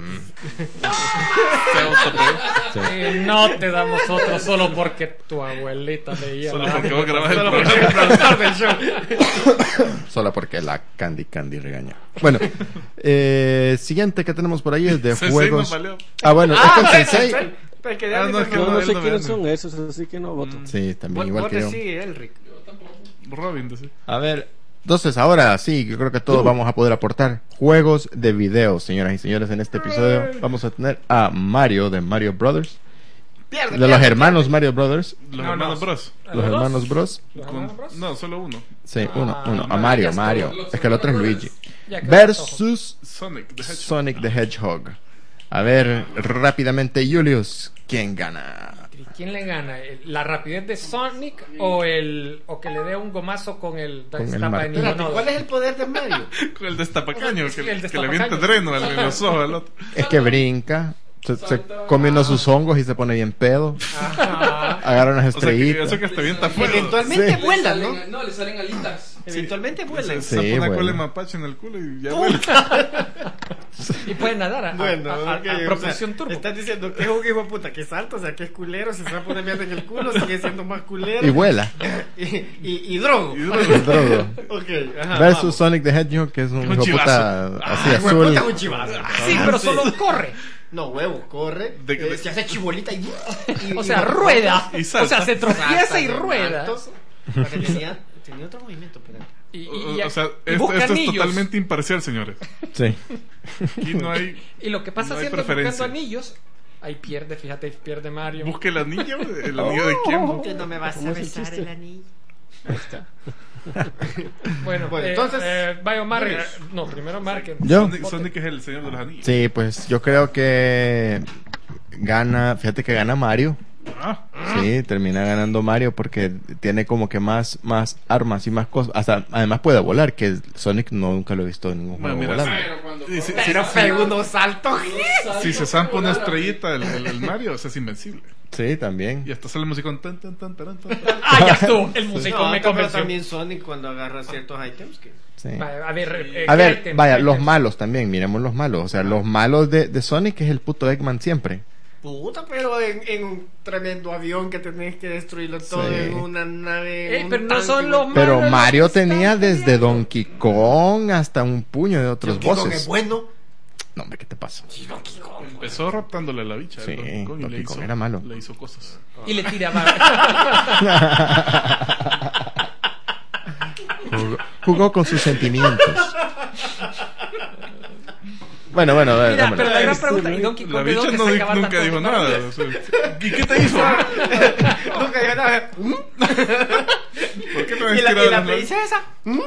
Y no te damos otro solo porque tu abuelita leía. Solo la- porque vos grabás el Solo porque programa. el productor del show. Solo porque la Candy Candy regaña. Bueno, eh, siguiente que tenemos por ahí es de Sensei juegos. nos valió. Ah, bueno, es con Sensei. Pero que de Ah, anime no, es que Yo no- no él sé no quiénes ve son esos, así que no voto. Sí, también igual Vote que yo. sí, Elric. Robin, dice. A ver, entonces ahora sí, yo creo que todos vamos a poder aportar juegos de video, señoras y señores. En este episodio vamos a tener a Mario de Mario Brothers, Pierde, de los pierde, hermanos Mario Brothers, Los No, hermanos no. Bros. ¿A los dos? hermanos Bros. ¿Los Con- hermanos Bros? No, solo uno. Sí, uno, Ah, uno, a Mario, Mario, ya está. Mario. Es que el otro es Luigi. Ya quedó Versus Sonic the Hedgehog. Sonic the Hedgehog. A ver, rápidamente, Julius, ¿quién gana? ¿Y quién le gana? ¿El- ¿La rapidez de Sonic o el o que le dé un gomazo con el Con el destapa de martillo. niño? Espérate, No, ¿cuál es el poder de Mario? Con el destapacaño, O sea, que, el que le destapacaño. avienta dreno al- en los ojos al otro. Es que brinca, se, se come unos sus hongos y se pone bien pedo. Ajá. Agarra unas O sea, que estrellitas. eso que hasta avienta fuego. Eventualmente Sí. vuelan, ¿no? No, le salen alitas. Eventualmente vuelan. Se Sí, zapa una bueno. cola de mapache en el culo y ya vuela. Y puede nadar a, a- Bueno, a, a- ok, a o propulsión sea, turbo. Estás diciendo que es un hijo de puta que salta, o sea, que es culero, se zapa una mierda en el culo, sigue siendo más culero. Y vuela. Y, y, y drogo. Y duro. El drogo. Ok, ajá. Versus vamos. Sonic the Hedgehog, que es un Un hijo chivazo. puta así Ah, azul. hueputa, un chivazo. Sí, pero solo corre. No, huevo, corre. De- eh, de- se hace chibolita y. y- O y- sea, y- rueda. Y O salta. sea, se tropieza salta y de rueda. alto. Porque tenía, tenía otro movimiento, pero. Y, y- O, y- o sea, y esto, busca esto es anillos. totalmente imparcial, señores. Sí. Aquí no hay. Y lo que pasa no hay haciendo buscando preferencia. anillos, ahí pierde, fíjate, ahí pierde Mario. Busque el anillo. ¿El anillo de quién? Tú no me vas a ¿Cómo es el besar chiste? el anillo. Bueno, Bueno, eh, entonces, eh, Bio Mar- Luis. eh, no, primero Marken. Yo. Sonic, Sonic es el señor de los anillos. Sí, pues yo creo que gana, fíjate que gana Mario. Ah, Sí, termina ganando Mario porque tiene como que más, más armas y más cosas. Hasta, además puede volar, que Sonic no, nunca lo he visto en ningún bueno, juego mira, volando. Pero cuando. sí, sí, sí, Pero pegó unos saltos. si se zampa una estrellita el, el, el Mario, o sea, es invencible. Sí, también. Y hasta sale musicón tan tan tan tan tan. tan. Ah, ya estuvo. El músico No, me pero convenció. también Sonic cuando agarra ciertos ítems que. Sí. Vaya, a ver, eh, A ¿qué ver, ítem? vaya, ¿Qué los ítem? malos también, miremos los malos. O sea, los malos de, de Sonic es el puto Eggman siempre. Puta, pero en, en un tremendo avión que tenés que destruirlo todo Sí. en una nave. Ey, un pero no tanque, son un- los Pero malos, Mario los que tenía están desde peleando. Donkey Kong hasta un puño de otros Donkey Kong bosses. es bueno. No, hombre, ¿qué te pasa? Empezó raptándole a la bicha. Sí, el Donkey Kong, y Donkey le Kong hizo, era malo. Le hizo cosas. Y le tiraba. Jugó, jugó con sus sentimientos. Bueno, bueno, a ver, Mira, dámelo. pero la gran Este, pregunta, ¿y ¿no? Donkey La Kong de bicha dónde no, di- sacaba nunca tanto dijo dinero? nada. o sea, ¿y qué te hizo? Nunca dijo nada. ¿Por qué no Y habías la, tirado y la las manos? princesa.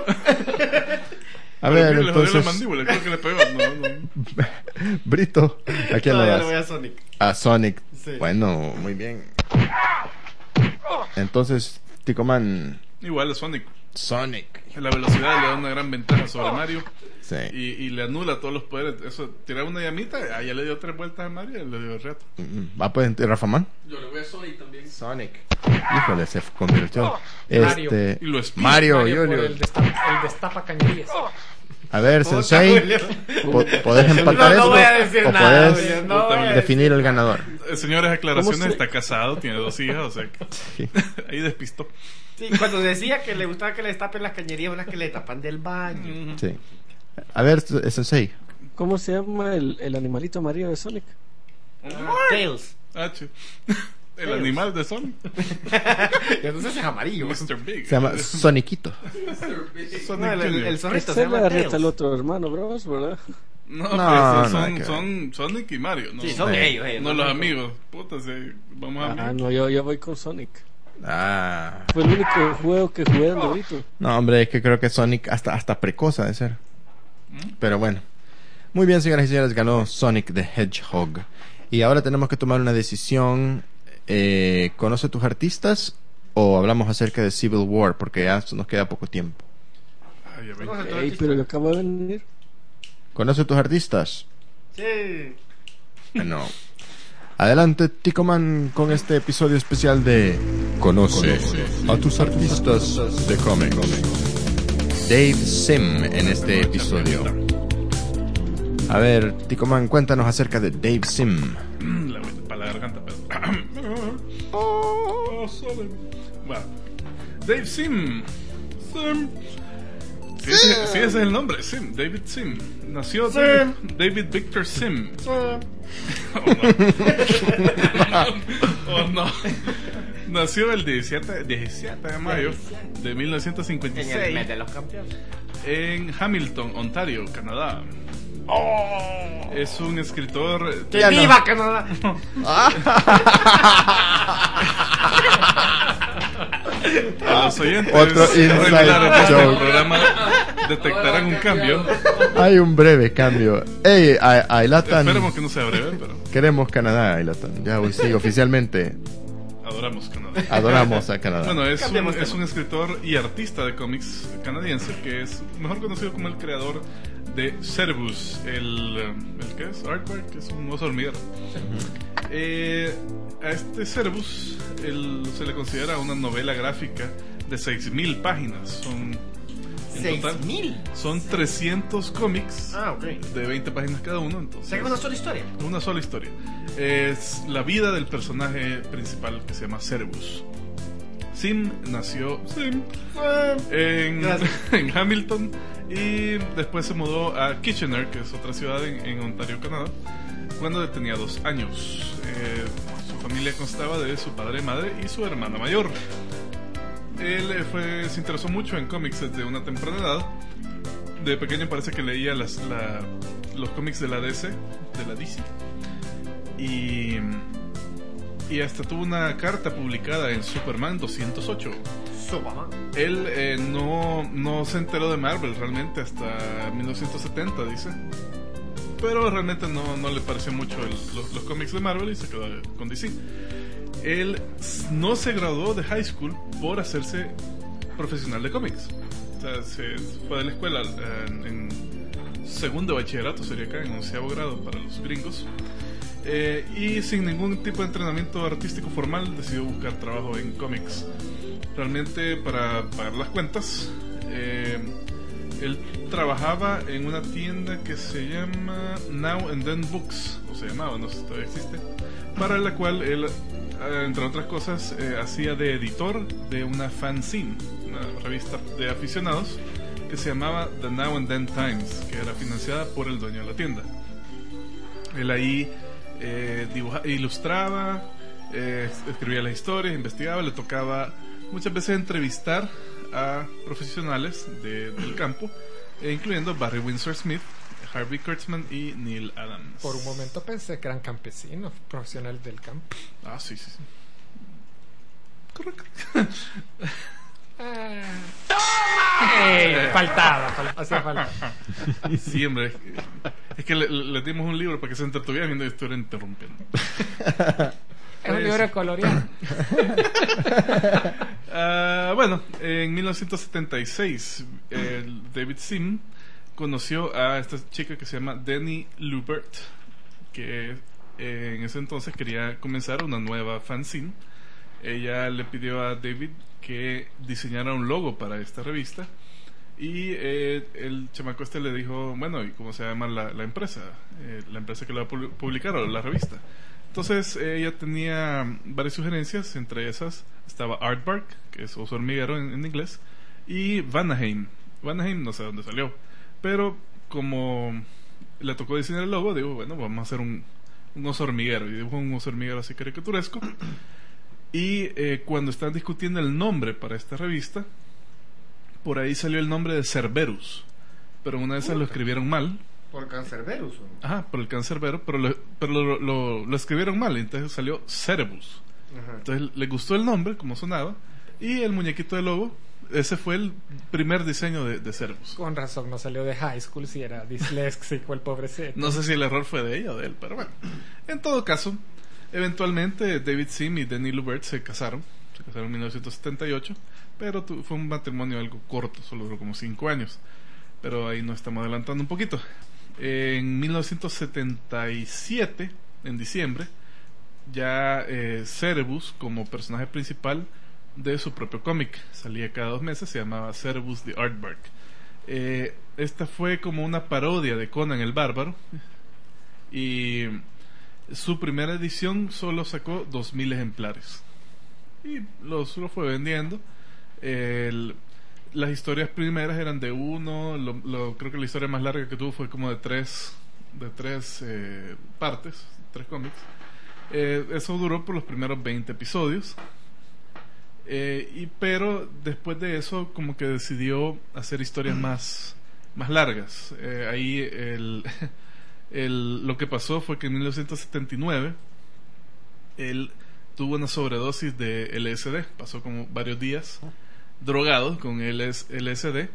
A ver, Le jodió la entonces, mandíbula, creo que le pegó. No, no. Brito, ¿a quién No, le yo le voy das? a Sonic. A Sonic. Sí. Bueno, muy bien. Entonces, Ticoman, Igual a Sonic. Sonic. La velocidad le da una gran ventaja sobre Mario. Sí. Y, y le anula todos los poderes. Eso, tirar una llamita, ah, ya le dio tres vueltas a Mario y le dio el reto. Mm, Va pues, Rafaman. Yo le voy a Sonic también. Sonic. Híjole, se convirtió. Mario. Este, Y lo espía. Mario, Mario por Julio. el destapa, el destapa cañerías. A ver, Puta, Sensei, Julio. po- ¿podés empatar No, no esto? voy a decir ¿O nada, podés Julio, no voy a definir el ganador? Eh, Señores, aclaraciones, ¿Cómo se- está casado, tiene dos hijas, o sea, que Sí. ahí despistó. Sí, cuando decía que le gustaba que le destapen las cañerías, unas que le tapan del baño. Sí. A ver, Sensei. ¿Cómo se llama el, el animalito amarillo de Sonic? Tails. H. El animal de Sonic. Y entonces es amarillo. mister Big. Se llama Soniquito. Sonic No, el, el, Junior. el zorrito se Ese llama le reta al Tails. otro hermano, bros, ¿verdad? No, No, pues, nada son, que ver. son Sonic y Mario. No, Sí, son Sí. ellos, ellos. no los amigos. Puta, sí, vamos a Ah, no, yo, yo voy con Sonic. Ah. Fue el único juego que jugué de Dorito. No, hombre, es que creo que Sonic hasta, hasta precoz ha de ser. Pero bueno. Muy bien, señoras y señores, ganó Sonic the Hedgehog. Y ahora tenemos que tomar una decisión. Eh, ¿Conoce tus artistas? ¿O hablamos acerca de Civil War? Porque ya nos queda poco tiempo. Ay, ya ven. Vamos a todo Ey, el pero yo acabo de venir. ¿Conoce tus artistas? Sí. Bueno. Adelante, Ticoman, con este episodio especial de Conoce a tus artistas de cómic. Dave Sim en este episodio. A ver, Ticoman, cuéntanos acerca de Dave Sim. La voy para la garganta, pero. Oh, sole. Bueno, Dave Sim. Sim. Sí, ese, sí, ese es el nombre, Sim. David Sim. Nació David, David Victor Sim. Oh, no. Oh, no. Nació el diecisiete de mayo de mil novecientos cincuenta y seis En el mes de los campeones. en Hamilton, Ontario, Canadá. Oh. Es un escritor. ¿Qué ya no? ¡Viva Canadá! A los oyentes Otro inside regulares de este joke. programa detectarán un cambio. Hay un breve cambio. Ey, A- Ailatan. Esperemos que no sea breve, pero Queremos Canadá, Ailatan. Ya hoy sí, oficialmente adoramos Canadá. adoramos a Canadá. Bueno, es un, Cambiemos es tema. un escritor y artista de cómics canadiense que es mejor conocido como el creador de Cerebus, el, el ¿qué es? Artwork, que es un oso hormiguero. Eh, a este Cerebus el- se le considera una novela gráfica de seis mil páginas. Son en ¿Seis total mil? son trescientos cómics Ah, ok. de veinte páginas cada uno. O Entonces, sea que es una sola historia. una sola historia. Es la vida del personaje principal que se llama Cerebus. Sim nació Sim en, Gracias. en Hamilton y después se mudó a Kitchener, que es otra ciudad en, en Ontario, Canadá, cuando tenía dos años. Eh, su familia constaba de su padre, madre y su hermana mayor. Él eh, fue, se interesó mucho en cómics desde una temprana edad. De pequeño parece que leía las, la, los cómics de la D C, de la D C. Y, y hasta tuvo una carta publicada en Superman doscientos ocho. Superman. Él eh, no, no se enteró de Marvel realmente hasta mil novecientos setenta, dice. Pero realmente no, no le pareció mucho el- los, los cómics de Marvel y se quedó con D C. Él s- no se graduó de high school por hacerse profesional de cómics. O sea, se fue de la escuela eh, en, en segundo bachillerato, sería acá, en onceavo grado para los gringos. Eh, y sin ningún tipo de entrenamiento artístico formal decidió buscar trabajo en cómics. Realmente para pagar las cuentas, eh, él trabajaba en una tienda que se llama Now and Then Books, o se llamaba, no sé si todavía existe, para la cual él, eh, entre otras cosas, eh, hacía de editor de una fanzine, una revista de aficionados que se llamaba The Now and Then Times, que era financiada por el dueño de la tienda. Él ahí eh, dibuja, ilustraba, eh, escribía las historias, investigaba, le tocaba muchas veces entrevistar a profesionales de- del campo, eh, incluyendo Barry Windsor Smith, Harvey Kurtzman y Neil Adams. Por un momento pensé que eran campesinos, profesionales del campo. Ah, sí, sí, sí. Correcto. Eh, faltaba, fal- hacía falta. Sí, hombre. Es que, es que le, le dimos un libro para que se entretuvieran viendo esto era interrumpiendo. Es un libro de colorear. Ah, bueno, en mil novecientos setenta y seis, el David Sim conoció a esta chica que se llama Denny Lubert, que eh, en ese entonces quería comenzar una nueva fanzine. Ella le pidió a David que diseñara un logo para esta revista y eh, el chamaco este le dijo, bueno, ¿y cómo se llama la, la empresa? Eh, la empresa que lo va a pu- publicar o la revista. Entonces eh, ella tenía varias sugerencias, entre esas estaba Aardvark, que es oso hormiguero en, en inglés, y Vanaheim. Vanaheim no sé dónde salió, pero como le tocó diseñar el logo, digo, bueno, vamos a hacer un, un oso hormiguero, y dibujó un oso hormiguero así caricaturesco. Y eh, cuando están discutiendo el nombre para esta revista, por ahí salió el nombre de Cerberus, pero una de esas lo escribieron mal. Por Cancerberus. ¿o? Ajá, por el cancerbero, pero, lo, pero lo, lo, lo escribieron mal, entonces salió Cerebus. Ajá. Entonces le gustó el nombre, como sonaba, y el muñequito de logo, ese fue el primer diseño de, de Cerebus. Con razón, no salió de high school si era disléxico el pobrecito. No sé si el error fue de ella o de él, pero bueno. En todo caso, eventualmente David Sim y Denny Lubert se casaron. Se casaron en mil novecientos setenta y ocho, pero tu, fue un matrimonio algo corto, solo duró como cinco años. Pero ahí nos estamos adelantando un poquito. En mil novecientos setenta y siete, en diciembre, ya eh, Cerebus, como personaje principal de su propio cómic, salía cada dos meses, se llamaba Cerebus the Aardvark. Eh, esta fue como una parodia de Conan el Bárbaro. Y su primera edición solo sacó dos mil ejemplares. Y los lo fue vendiendo. El, las historias primeras eran de uno. Lo, lo, creo que la historia más larga que tuvo fue como de tres, de tres eh, partes, tres cómics. Eh, eso duró por los primeros veinte episodios. Eh, y, pero después de eso como que decidió hacer historias más, más largas. Eh, ahí el, el, lo que pasó fue que en mil novecientos setenta y nueve él tuvo una sobredosis de L S D. Pasó como varios días drogado con L S D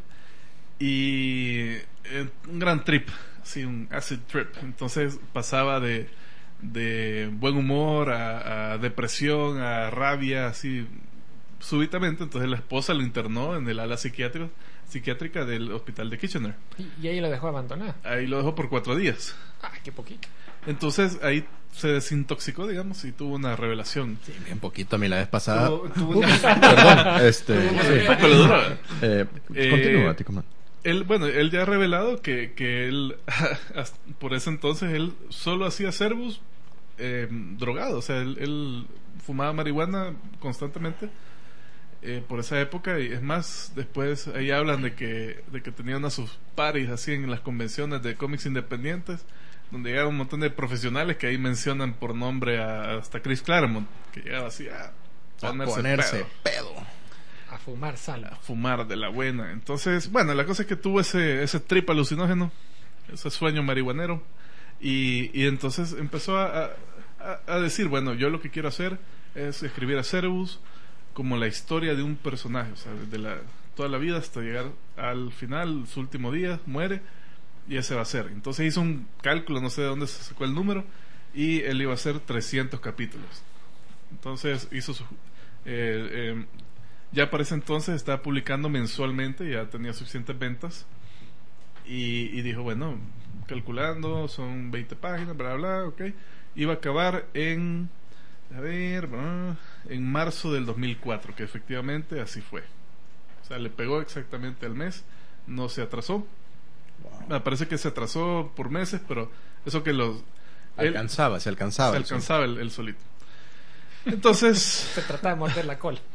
y eh, un gran trip, así un acid trip. Entonces pasaba de, de buen humor a, a depresión, a rabia, así súbitamente. Entonces la esposa lo internó en el ala psiquiátrica psiquiátrica del hospital de Kitchener. Y, y ahí lo dejó abandonado. Ahí lo dejó por cuatro días. Ah, qué poquito. Entonces ahí se desintoxicó, digamos, y tuvo una revelación. Sí, bien poquito. A mí la vez pasada... Tuvo- tuvo una- Perdón, este... Tuvo sí. un poco de droga. Eh, Eh, continúa, Tico Man. Él, bueno, él ya ha revelado que, que él, hasta por ese entonces, él solo hacía Cerbus eh, drogado. O sea, él, él fumaba marihuana constantemente eh, por esa época. Y es más, después ahí hablan de que, de que tenían a sus paris así en las convenciones de cómics independientes, donde llegaba un montón de profesionales que ahí mencionan por nombre a, hasta Chris Claremont, que llegaba así a A ponerse, ponerse pedo, pedo. A fumar sal. a fumar de la buena. Entonces, bueno, la cosa es que tuvo ese, ese trip alucinógeno, ese sueño marihuanero, y, y entonces empezó a, a, a decir, bueno, yo lo que quiero hacer es escribir a Cerebus como la historia de un personaje, o sea, desde la, toda la vida hasta llegar al final, su último día, muere, y ese va a ser. Entonces hizo un cálculo, no sé de dónde se sacó el número, y él iba a hacer trescientos capítulos. Entonces hizo su... Eh, eh, ya para ese entonces estaba publicando mensualmente, ya tenía suficientes ventas, y, y dijo, bueno, calculando, son veinte páginas, bla, bla, ok. Iba a acabar en... A ver, bla, en marzo del dos mil cuatro, que efectivamente así fue. O sea, le pegó exactamente al mes, no se atrasó. Me parece que se atrasó por meses, pero eso que los... él- Alcanzaba, se alcanzaba. se el alcanzaba el, el solito. Entonces... Se trataba de morder la cola.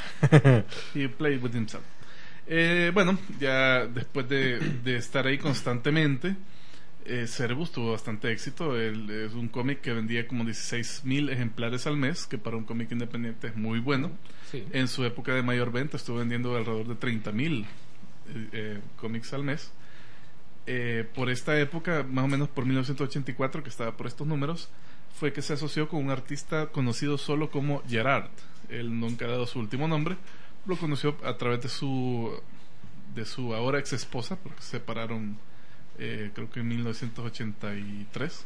He played with himself. Eh, bueno, ya después de, de estar ahí constantemente, eh, Cerebus tuvo bastante éxito. Él, es un cómic que vendía como dieciséis mil ejemplares al mes, que para un cómic independiente es muy bueno. Sí. En su época de mayor venta estuvo vendiendo alrededor de treinta mil eh, eh, cómics al mes. Eh, por esta época, más o menos por mil novecientos ochenta y cuatro, que estaba por estos números, fue que se asoció con un artista conocido solo como Gerard. Él nunca ha dado su último nombre, lo conoció a través de su de su ahora ex esposa, porque se separaron eh, creo que en mil novecientos ochenta y tres.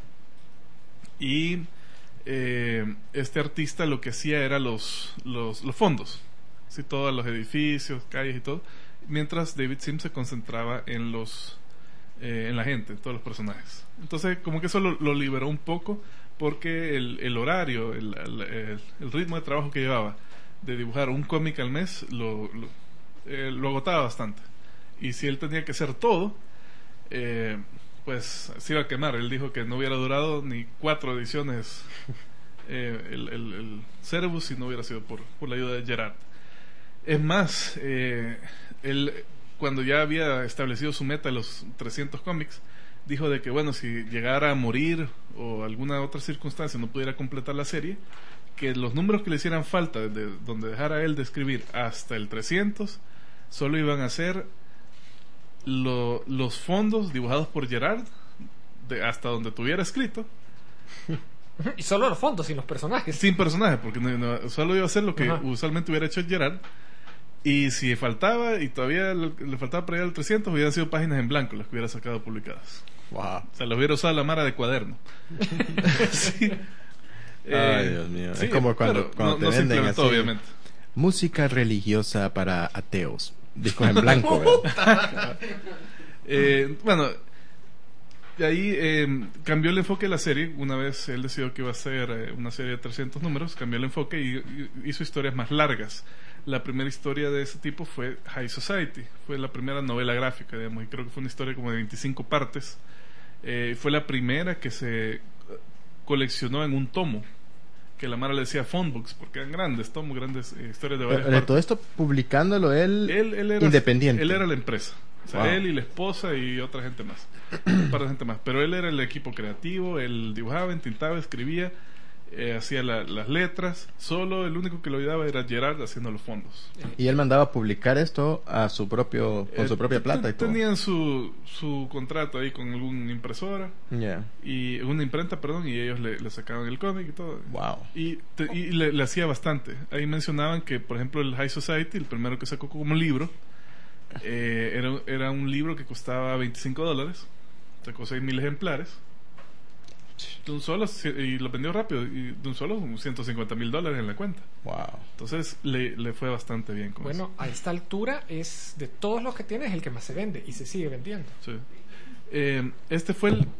Y eh, este artista lo que hacía era los los, los fondos, así, todos los edificios, calles y todo, mientras David Sim se concentraba en los eh, en la gente, en todos los personajes. Entonces como que eso lo, lo liberó un poco, porque el, el horario, el, el, el, el ritmo de trabajo que llevaba de dibujar un cómic al mes lo, lo, eh, lo agotaba bastante. Y si él tenía que hacer todo, eh, pues se iba a quemar. Él dijo que no hubiera durado ni cuatro ediciones eh, el, el, el Cerebus si no hubiera sido por, por la ayuda de Gerard. Es más, eh, él, cuando ya había establecido su meta de los trescientos cómics, dijo de que, bueno, si llegara a morir o alguna otra circunstancia no pudiera completar la serie, que los números que le hicieran falta desde donde dejara él de escribir hasta el trescientos solo iban a ser lo, los fondos dibujados por Gerard de hasta donde tuviera escrito, Y solo los fondos, sin los personajes. sin personaje, porque no, no, solo iba a hacer lo que Ajá. usualmente hubiera hecho Gerard. Y si faltaba, y todavía le, le faltaba para llegar al trescientos, hubieran sido páginas en blanco las que hubiera sacado publicadas. Wow. O sea, los hubiera usado la mara de cuaderno. Sí. Ay, Eh, Dios mío. sí, Es como cuando, pero cuando no, te no se venden implementó, así, obviamente. música religiosa para ateos. Discos en blanco, ¿verdad? Eh, bueno, de ahí eh, cambió el enfoque de la serie. Una vez él decidió que iba a ser eh, una serie de trescientos números, cambió el enfoque y, y hizo historias más largas. La primera historia de ese tipo fue High Society, fue la primera novela gráfica, digamos, y creo que fue una historia como de veinticinco partes. Eh, fue la primera que se coleccionó en un tomo, que la Mara le decía phone books, porque eran grandes tomos, grandes eh, historias de varias De partes. todo esto publicándolo él, Él, él era, independiente. Él era la empresa. O sea, Wow. él y la esposa y otra gente más. Un par de gente más. Pero él era el equipo creativo, él dibujaba, entintaba, escribía, eh, hacía la- las letras. Solo el único que lo ayudaba era Gerard haciendo los fondos. Y él mandaba a publicar esto a su propio, con Eh, su propia plata y todo. Tenían su, su contrato ahí con alguna impresora, Ya. y una imprenta, perdón, y ellos le, le sacaban el cómic y todo. Wow. Y, te- y le, le hacía bastante. Ahí mencionaban que, por ejemplo, el High Society, el primero que sacó como libro, eh, era, era un libro que costaba veinticinco dólares. Sacó seis mil ejemplares. De un solo, y lo vendió rápido. Y de un solo, ciento cincuenta mil dólares en la cuenta. Wow. Entonces le, le fue bastante bien con Bueno, a esta altura es de todos los que tiene es el que más se vende y se sigue vendiendo. eso. Sí. Eh, este fue el-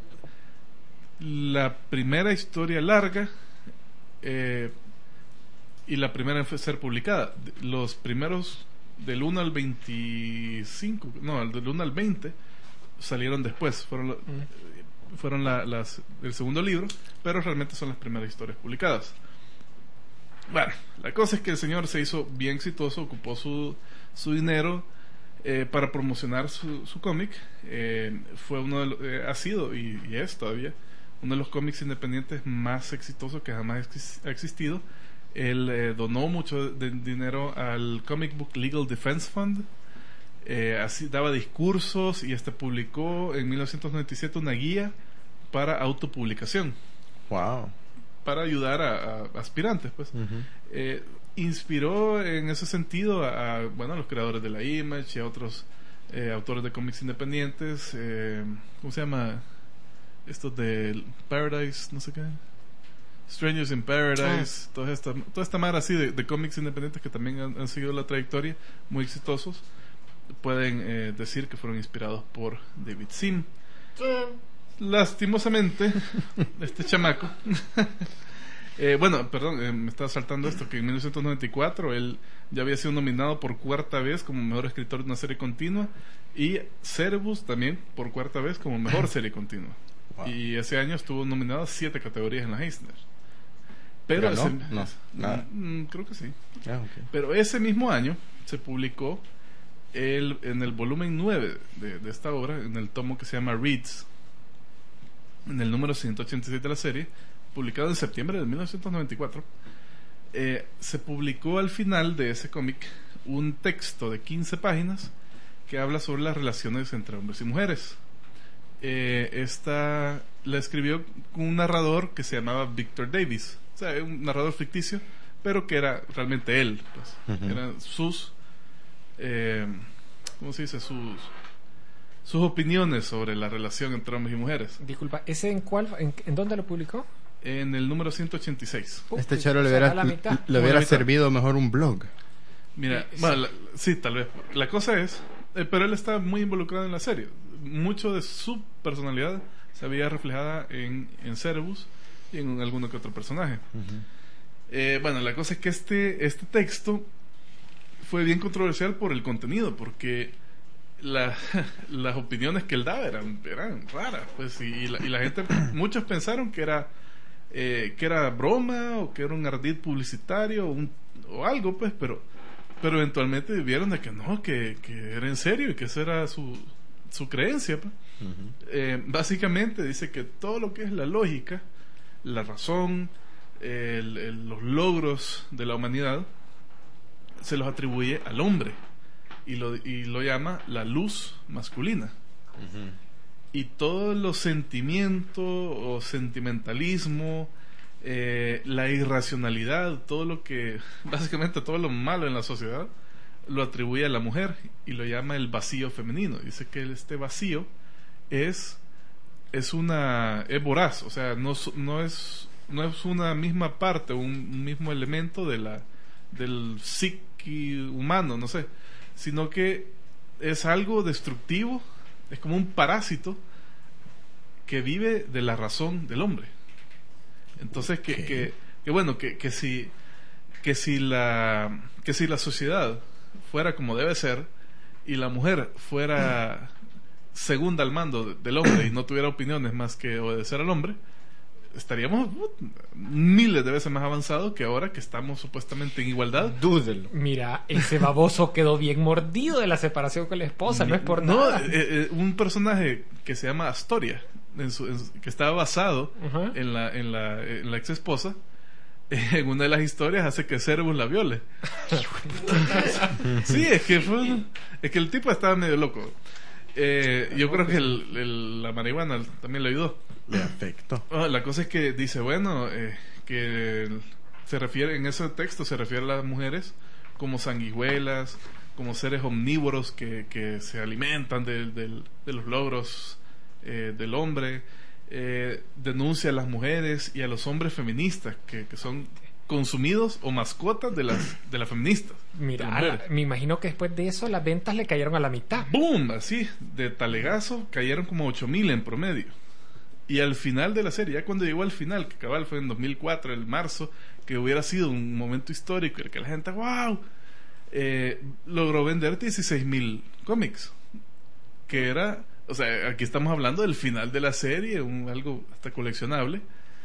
la primera historia larga. Eh, y la primera en ser publicada. Los primeros del uno al veinticinco, no, del uno al veinte salieron después, fueron, lo- Mm. fueron la- las, el segundo libro, pero realmente son las primeras historias publicadas. Bueno, la cosa es que el señor se hizo bien exitoso, ocupó su, su dinero eh, para promocionar su, su cómic. Eh, fue uno de los, eh, ha sido y, y es todavía uno de los cómics independientes más exitosos que jamás exis- ha existido. Él eh, donó mucho de- dinero al Comic Book Legal Defense Fund. Eh, así daba discursos y hasta publicó en mil novecientos noventa y siete una guía para autopublicación, Wow. para ayudar a, a aspirantes, pues. Ujú. Eh, inspiró en ese sentido a, a, bueno, a los creadores de la Image y a otros eh, autores de cómics independientes. Eh, ¿Cómo se llama? Estos de Paradise, no sé qué. Strangers in Paradise, toda esta, toda esta mara así de, de cómics independientes que también han, han seguido la trayectoria, muy exitosos. Pueden eh, decir que fueron inspirados por David Sim. Lastimosamente, este chamaco. eh, bueno, perdón, eh, me estaba saltando esto: que en mil novecientos noventa y cuatro él ya había sido nominado por cuarta vez como mejor escritor de una serie continua, y Cerebus también por cuarta vez como mejor serie continua. Wow. Y ese año estuvo nominado a siete categorías en la Eisner. Pero ¿Ganó? ese, No, nada. Mm, creo que sí. Ah, ok. Pero ese mismo año se publicó el, en el volumen nueve de, de esta obra, en el tomo que se llama Reads, en el número ciento ochenta y seis de la serie, publicado en septiembre de mil novecientos noventa y cuatro, eh, se publicó al final de ese cómic un texto de quince páginas que habla sobre las relaciones entre hombres y mujeres. Eh, esta la escribió un narrador que se llamaba Victor Davis, o sea, un narrador ficticio, pero que era realmente él, pues. Ujú. Eran sus eh, ¿cómo se dice? sus sus opiniones sobre la relación entre hombres y mujeres, Disculpa, ¿ese en cuál, en, en dónde lo publicó? en el número ciento ochenta y seis. Uf, Este pues, charo le o sea, hubiera, a la mitad. le Como hubiera la mitad. servido mejor un blog. Mira, Sí. bueno, la- sí, tal vez. La cosa es, eh, pero él está muy involucrado en la serie. Mucho de su personalidad se había reflejada en, en Cerebus y en alguno que otro personaje. Eh, bueno, la cosa es que este, este texto fue bien controversial por el contenido, porque la- las opiniones que él daba eran, eran raras, pues, y, y la, y la gente, muchos pensaron que era eh, que era broma o que era un ardid publicitario o, un- o algo, pues, pero pero eventualmente vieron de que no, que, que era en serio y que esa era su, su creencia, pues. Eh, básicamente dice que todo lo que es la lógica, la razón, el- el- los logros de la humanidad se los atribuye al hombre y lo, y lo llama la luz masculina. Y todos los sentimientos o sentimentalismo, eh, la irracionalidad, todo lo que, básicamente todo lo malo en la sociedad, lo atribuye a la mujer y lo llama el vacío femenino. Dice que este vacío es es una es voraz, o sea, no, s- no es no es una misma parte, un, un mismo elemento de la del psiqui humano, no sé, sino que es algo destructivo, es como un parásito que vive de la razón del hombre. Entonces que, que, que bueno, que, que si que si la que si la sociedad fuera como debe ser y la mujer fuera segunda al mando del hombre y no tuviera opiniones más que obedecer al hombre, estaríamos uh, miles de veces más avanzados que ahora que estamos supuestamente en igualdad. Dúdelo. Mira, ese baboso quedó bien mordido de la separación con la esposa, no es por No, nada. eh, eh, un personaje que se llama Astoria, en su, en su- que estaba basado Ajá. en la en la, en la ex esposa, en una de las historias hace que Cerebus la viole. Sí, es que fue un- es que el tipo estaba medio loco. Eh, yo creo que el, el- la marihuana también le ayudó. Le afectó. Ah, la cosa es que dice, bueno, eh, que se refiere, en ese texto se refiere a las mujeres como sanguijuelas, como seres omnívoros que, que se alimentan de, del- de los logros eh, del hombre. Eh, denuncia a las mujeres y a los hombres feministas que, que son consumidos o mascotas de las de las feministas. de Mira, las a la- mujeres. me imagino que después de eso las ventas le cayeron a la mitad. ¡Boom! Así, de talegazo, cayeron como ocho mil en promedio. Y al final de la serie, ya cuando llegó al final, que cabal fue en dos mil cuatro, el marzo, que hubiera sido un momento histórico, el que la gente, ¡wow! Eh, logró vender dieciséis mil cómics. Que era, o sea, aquí estamos hablando del final de la serie, un, algo hasta coleccionable,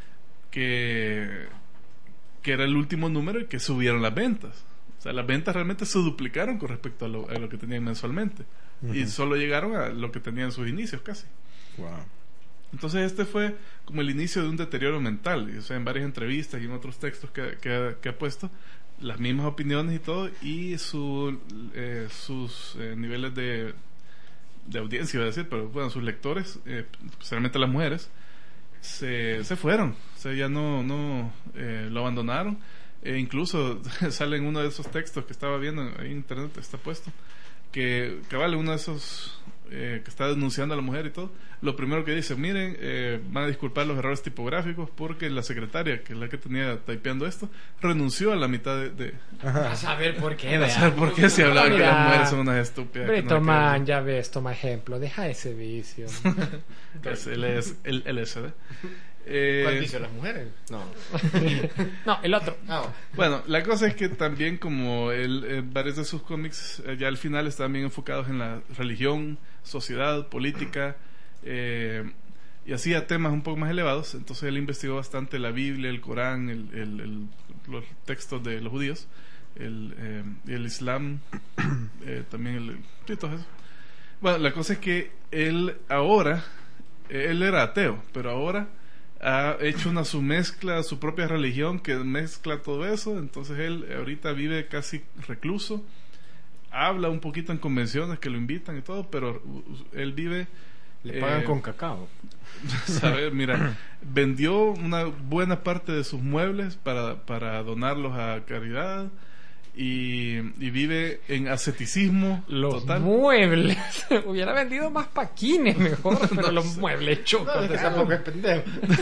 que, que era el último número y que subieron las ventas. O sea, las ventas realmente se duplicaron con respecto a lo, a lo que tenían mensualmente. Y solo llegaron a lo que tenían en sus inicios casi. Wow. Entonces este fue como el inicio de un deterioro mental. Y, o sea, en varias entrevistas y en otros textos que, que, ha- que ha puesto, las mismas opiniones y todo, y su, eh, sus eh, niveles de, de audiencia, iba a decir, pero bueno, sus lectores, eh, especialmente las mujeres, se, se fueron. O sea, ya no, no eh, lo abandonaron. E incluso sale en uno de esos textos que estaba viendo ahí en internet, está puesto, que cabal, uno de esos eh, que está denunciando a la mujer y todo, lo primero que dice, miren, eh, van a disculpar los errores tipográficos porque la secretaria, que es la que tenía typeando esto, renunció a la mitad de... de A saber por qué, a saber por qué se hablaba que Mira, las mujeres son unas estúpidas. que Brito no hay que- Man, ya ves, toma ejemplo, deja ese vicio. Es el, es el L S D. Eh, ¿Cuál dice las mujeres? No. No, el otro. Ah, Bueno, la cosa es que también como él, eh, varios de sus cómics eh, ya al final están bien enfocados en la religión, sociedad, política, eh, y hacía temas un poco más elevados. Entonces él investigó bastante la Biblia, el Corán, el, el- el- los textos de los judíos, el, eh, el Islam, eh, también el, sí, todo eso. Bueno, la cosa es que él ahora, eh, él era ateo, pero ahora ha hecho una su mezcla, su propia religión que mezcla todo eso. Entonces él ahorita vive casi recluso, habla un poquito en convenciones que lo invitan y todo, pero uh, él vive, le pagan eh, con cacao. ¿sabes? Mira, vendió una buena parte de sus muebles para, para donarlos a caridad, y, y vive en asceticismo Los total. muebles. Hubiera vendido más paquines mejor, pero los muebles chocos. No, es que tampoco es pendejo.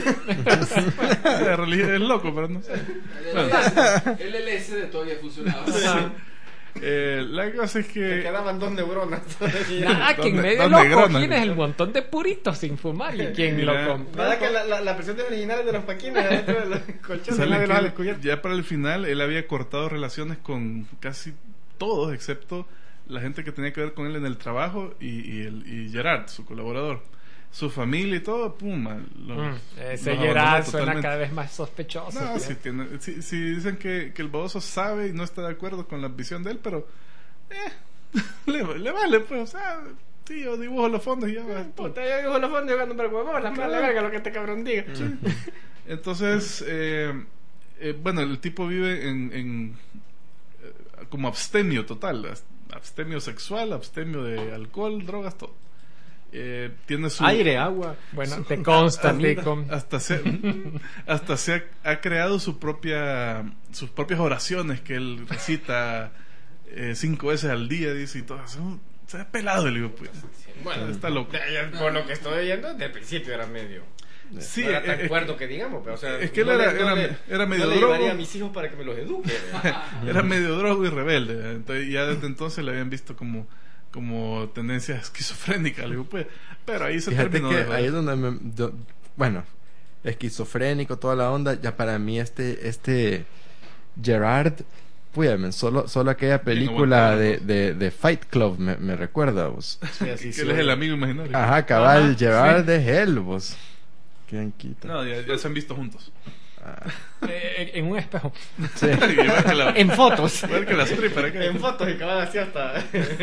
La religión es loco, pero no sé. El L S D todavía funcionaba. Eh, la cosa es Se que quedaban dos neuronas. Nada, que en ¿Dónde- medio de dónde los gronan? cojines el montón de puritos sin fumar y quien Mira. lo compró. ¿Verdad que la, la, la versión original de los paquines adentro de los colchones sale nadie que los ha él- descubierto? ya para el final él había cortado relaciones con casi todos, excepto la gente que tenía que ver con él en el trabajo y, y, el, y Gerard, su colaborador. Su familia y todo, pum, lo- Mm, ese los Gerard abandonó suena totalmente. cada vez más sospechoso. No, tío. si, tiene, si, si dicen que, que el baboso sabe y no está de acuerdo con la visión de él, pero eh, le, le vale, pues, o sea, sí, yo dibujo los fondos y ya va. Puta, yo digo los fondos jugando para huevón, la mala verga lo que este cabrón diga. Entonces, eh, eh, bueno, el tipo vive en, en eh, como abstemio total, as- abstemio sexual, abstemio de alcohol, drogas, todo. Eh, tiene su Aire, agua. Bueno, te consta, hasta, Tico. hasta se hasta se ha, ha creado su propia sus propias oraciones que él recita eh, cinco veces al día, dice, y todo eso. Se ha pelado el hijo, pues. Bueno, Está loco. por lo que estoy oyendo, desde el principio era medio. Sí, no era tan eh, cuerdo que digamos, pero o sea, es que él no era- le- no era- le- era medio no le drogo. llevaría a mis hijos para que me los eduque. era medio drogo y rebelde. Entonces, ya desde entonces le habían visto como como tendencia esquizofrénica. Le digo, pues, pero ahí se Fíjate terminó que de joder. ahí es donde me, do- bueno, esquizofrénico, toda la onda. Ya para mí este este Gerard, pues, solo solo aquella película aguantado, de, ¿no? de, de Fight Club me, me recuerda, vos. Sí, así Que sí, él es el amigo imaginario. Ajá, cabal, Ajá, Gerard sí. de Hell, vos. ¿Quién quita? No, ya, ya se han visto juntos. Eh, en un espejo. Sí. Igual que la, En fotos. igual que la stripper acá. En fotos y cabal así hasta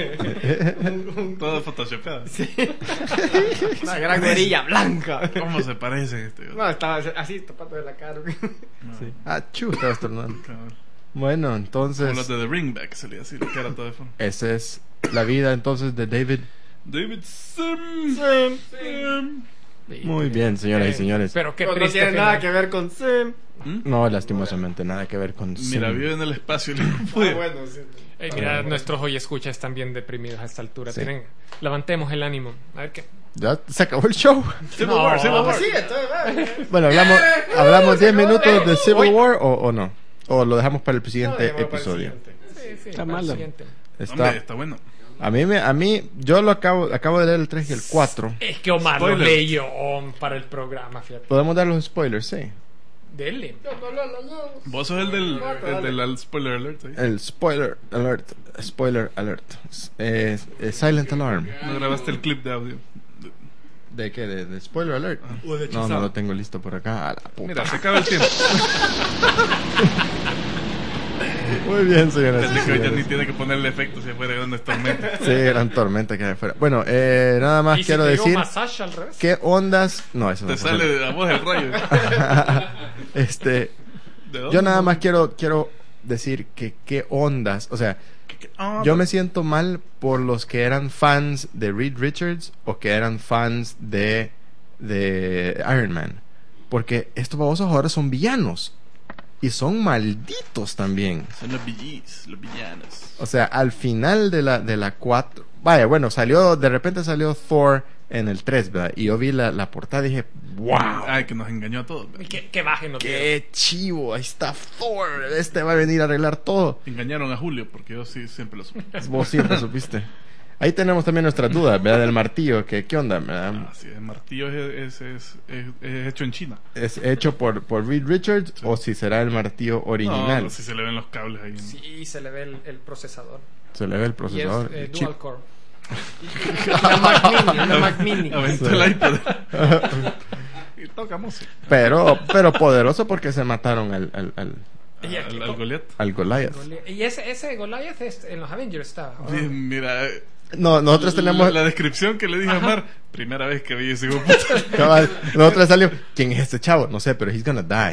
Todo photoshopeado. una gran gorilla blanca. ¿Cómo se parecen este? No, estaba así tapando de la cara. Sí. Ah, chu, estaba estornudando. Cabrón. Bueno, Como entonces los de The Ringback, salía así, la cara toda de fondo. esa es la vida entonces de David. David Sim. Sim. Muy bien, señoras y señores. Pero qué No, no triste tiene final. nada que ver con Sim. No, lastimosamente, nada que ver con Mira, Sim. vive en el espacio. Le Ah, pude. bueno, sí. Eh, mira, nuestros hoy escuchas están bien deprimidos a esta altura. Sí. Tienen, levantemos el ánimo. A ver qué. Ya se acabó el show. Civil No, War, Civil War. Sí, entonces, va. Bueno, hablamos hablamos diez minutos de Civil Oye. War o, o no. O lo dejamos para el No, siguiente dejémoslo para el episodio. siguiente. Sí, sí, Está para el malo. siguiente. Está, Hombre, está bueno. a mí me a mí yo lo acabo acabo de leer el tres y el cuatro. Es que Omar lo Spoiler. leyó um, para el programa, fíjate. Podemos dar los spoilers, sí. Dele. Vos sos el del, el del al- spoiler alert. ahí. El spoiler alert, spoiler alert. Eh, eh, silent alarm. No grabaste el clip de audio. ¿De qué? ¿De, de spoiler alert? O de No, Shazam. no lo tengo listo por acá. A la puta. Mira, se acaba el tiempo. Muy bien, señoras y Desde que hoy ya ni señores. tiene que ponerle efectos si afuera de una tormenta. Sí, gran tormenta que hay afuera. Bueno, eh, nada más ¿Y si quiero te digo decir massage al revés? qué ondas. No, eso no Te fue. sale de la voz el rayo. Este, ¿De dónde? yo nada más quiero quiero decir que qué ondas, o sea, Ah, yo me siento mal por los que eran fans de Reed Richards o que eran fans de de Iron Man, porque estos babosos ahora son villanos y son malditos también. Son los villis, los villanos. O sea, al final de la de la cuatro, vaya, bueno, salió de repente salió Thor en el tres, ¿verdad? Y yo vi la, la portada y dije, wow, Ay, que nos engañó a todos. Que, que bajen los dedos. qué chivo, ahí está Thor, este va a venir a arreglar todo. Engañaron a Julio, porque yo sí siempre lo supe. Vos siempre supiste. Ahí tenemos también nuestras dudas, ¿verdad? Del martillo, que qué onda, ¿verdad? Ah, sí, el martillo es, es, es, es- es hecho en China. ¿Es hecho por, por Reed Richards o si será el martillo original? No, si se le ven los cables ahí. Sí, se le ve el, el procesador. Se le ve el Y es procesador. eh, el chip. dual core. Una Mac Mini, una Mac Mini. Aventó el iPad. Y toca música. Pero, pero poderoso porque se mataron al, al, al, Y aquí- Al, al Goliath. al Goliath. Y ese, ese Goliath es- en los Avengers estaba. ¿o no? Sí, mira, eh, No, nosotros tenemos... la, la descripción que le dije a Mar. Primera vez que vi ese hijo de puta. Cabal, nosotros salimos, ¿quién es este chavo? No sé, pero he's gonna die.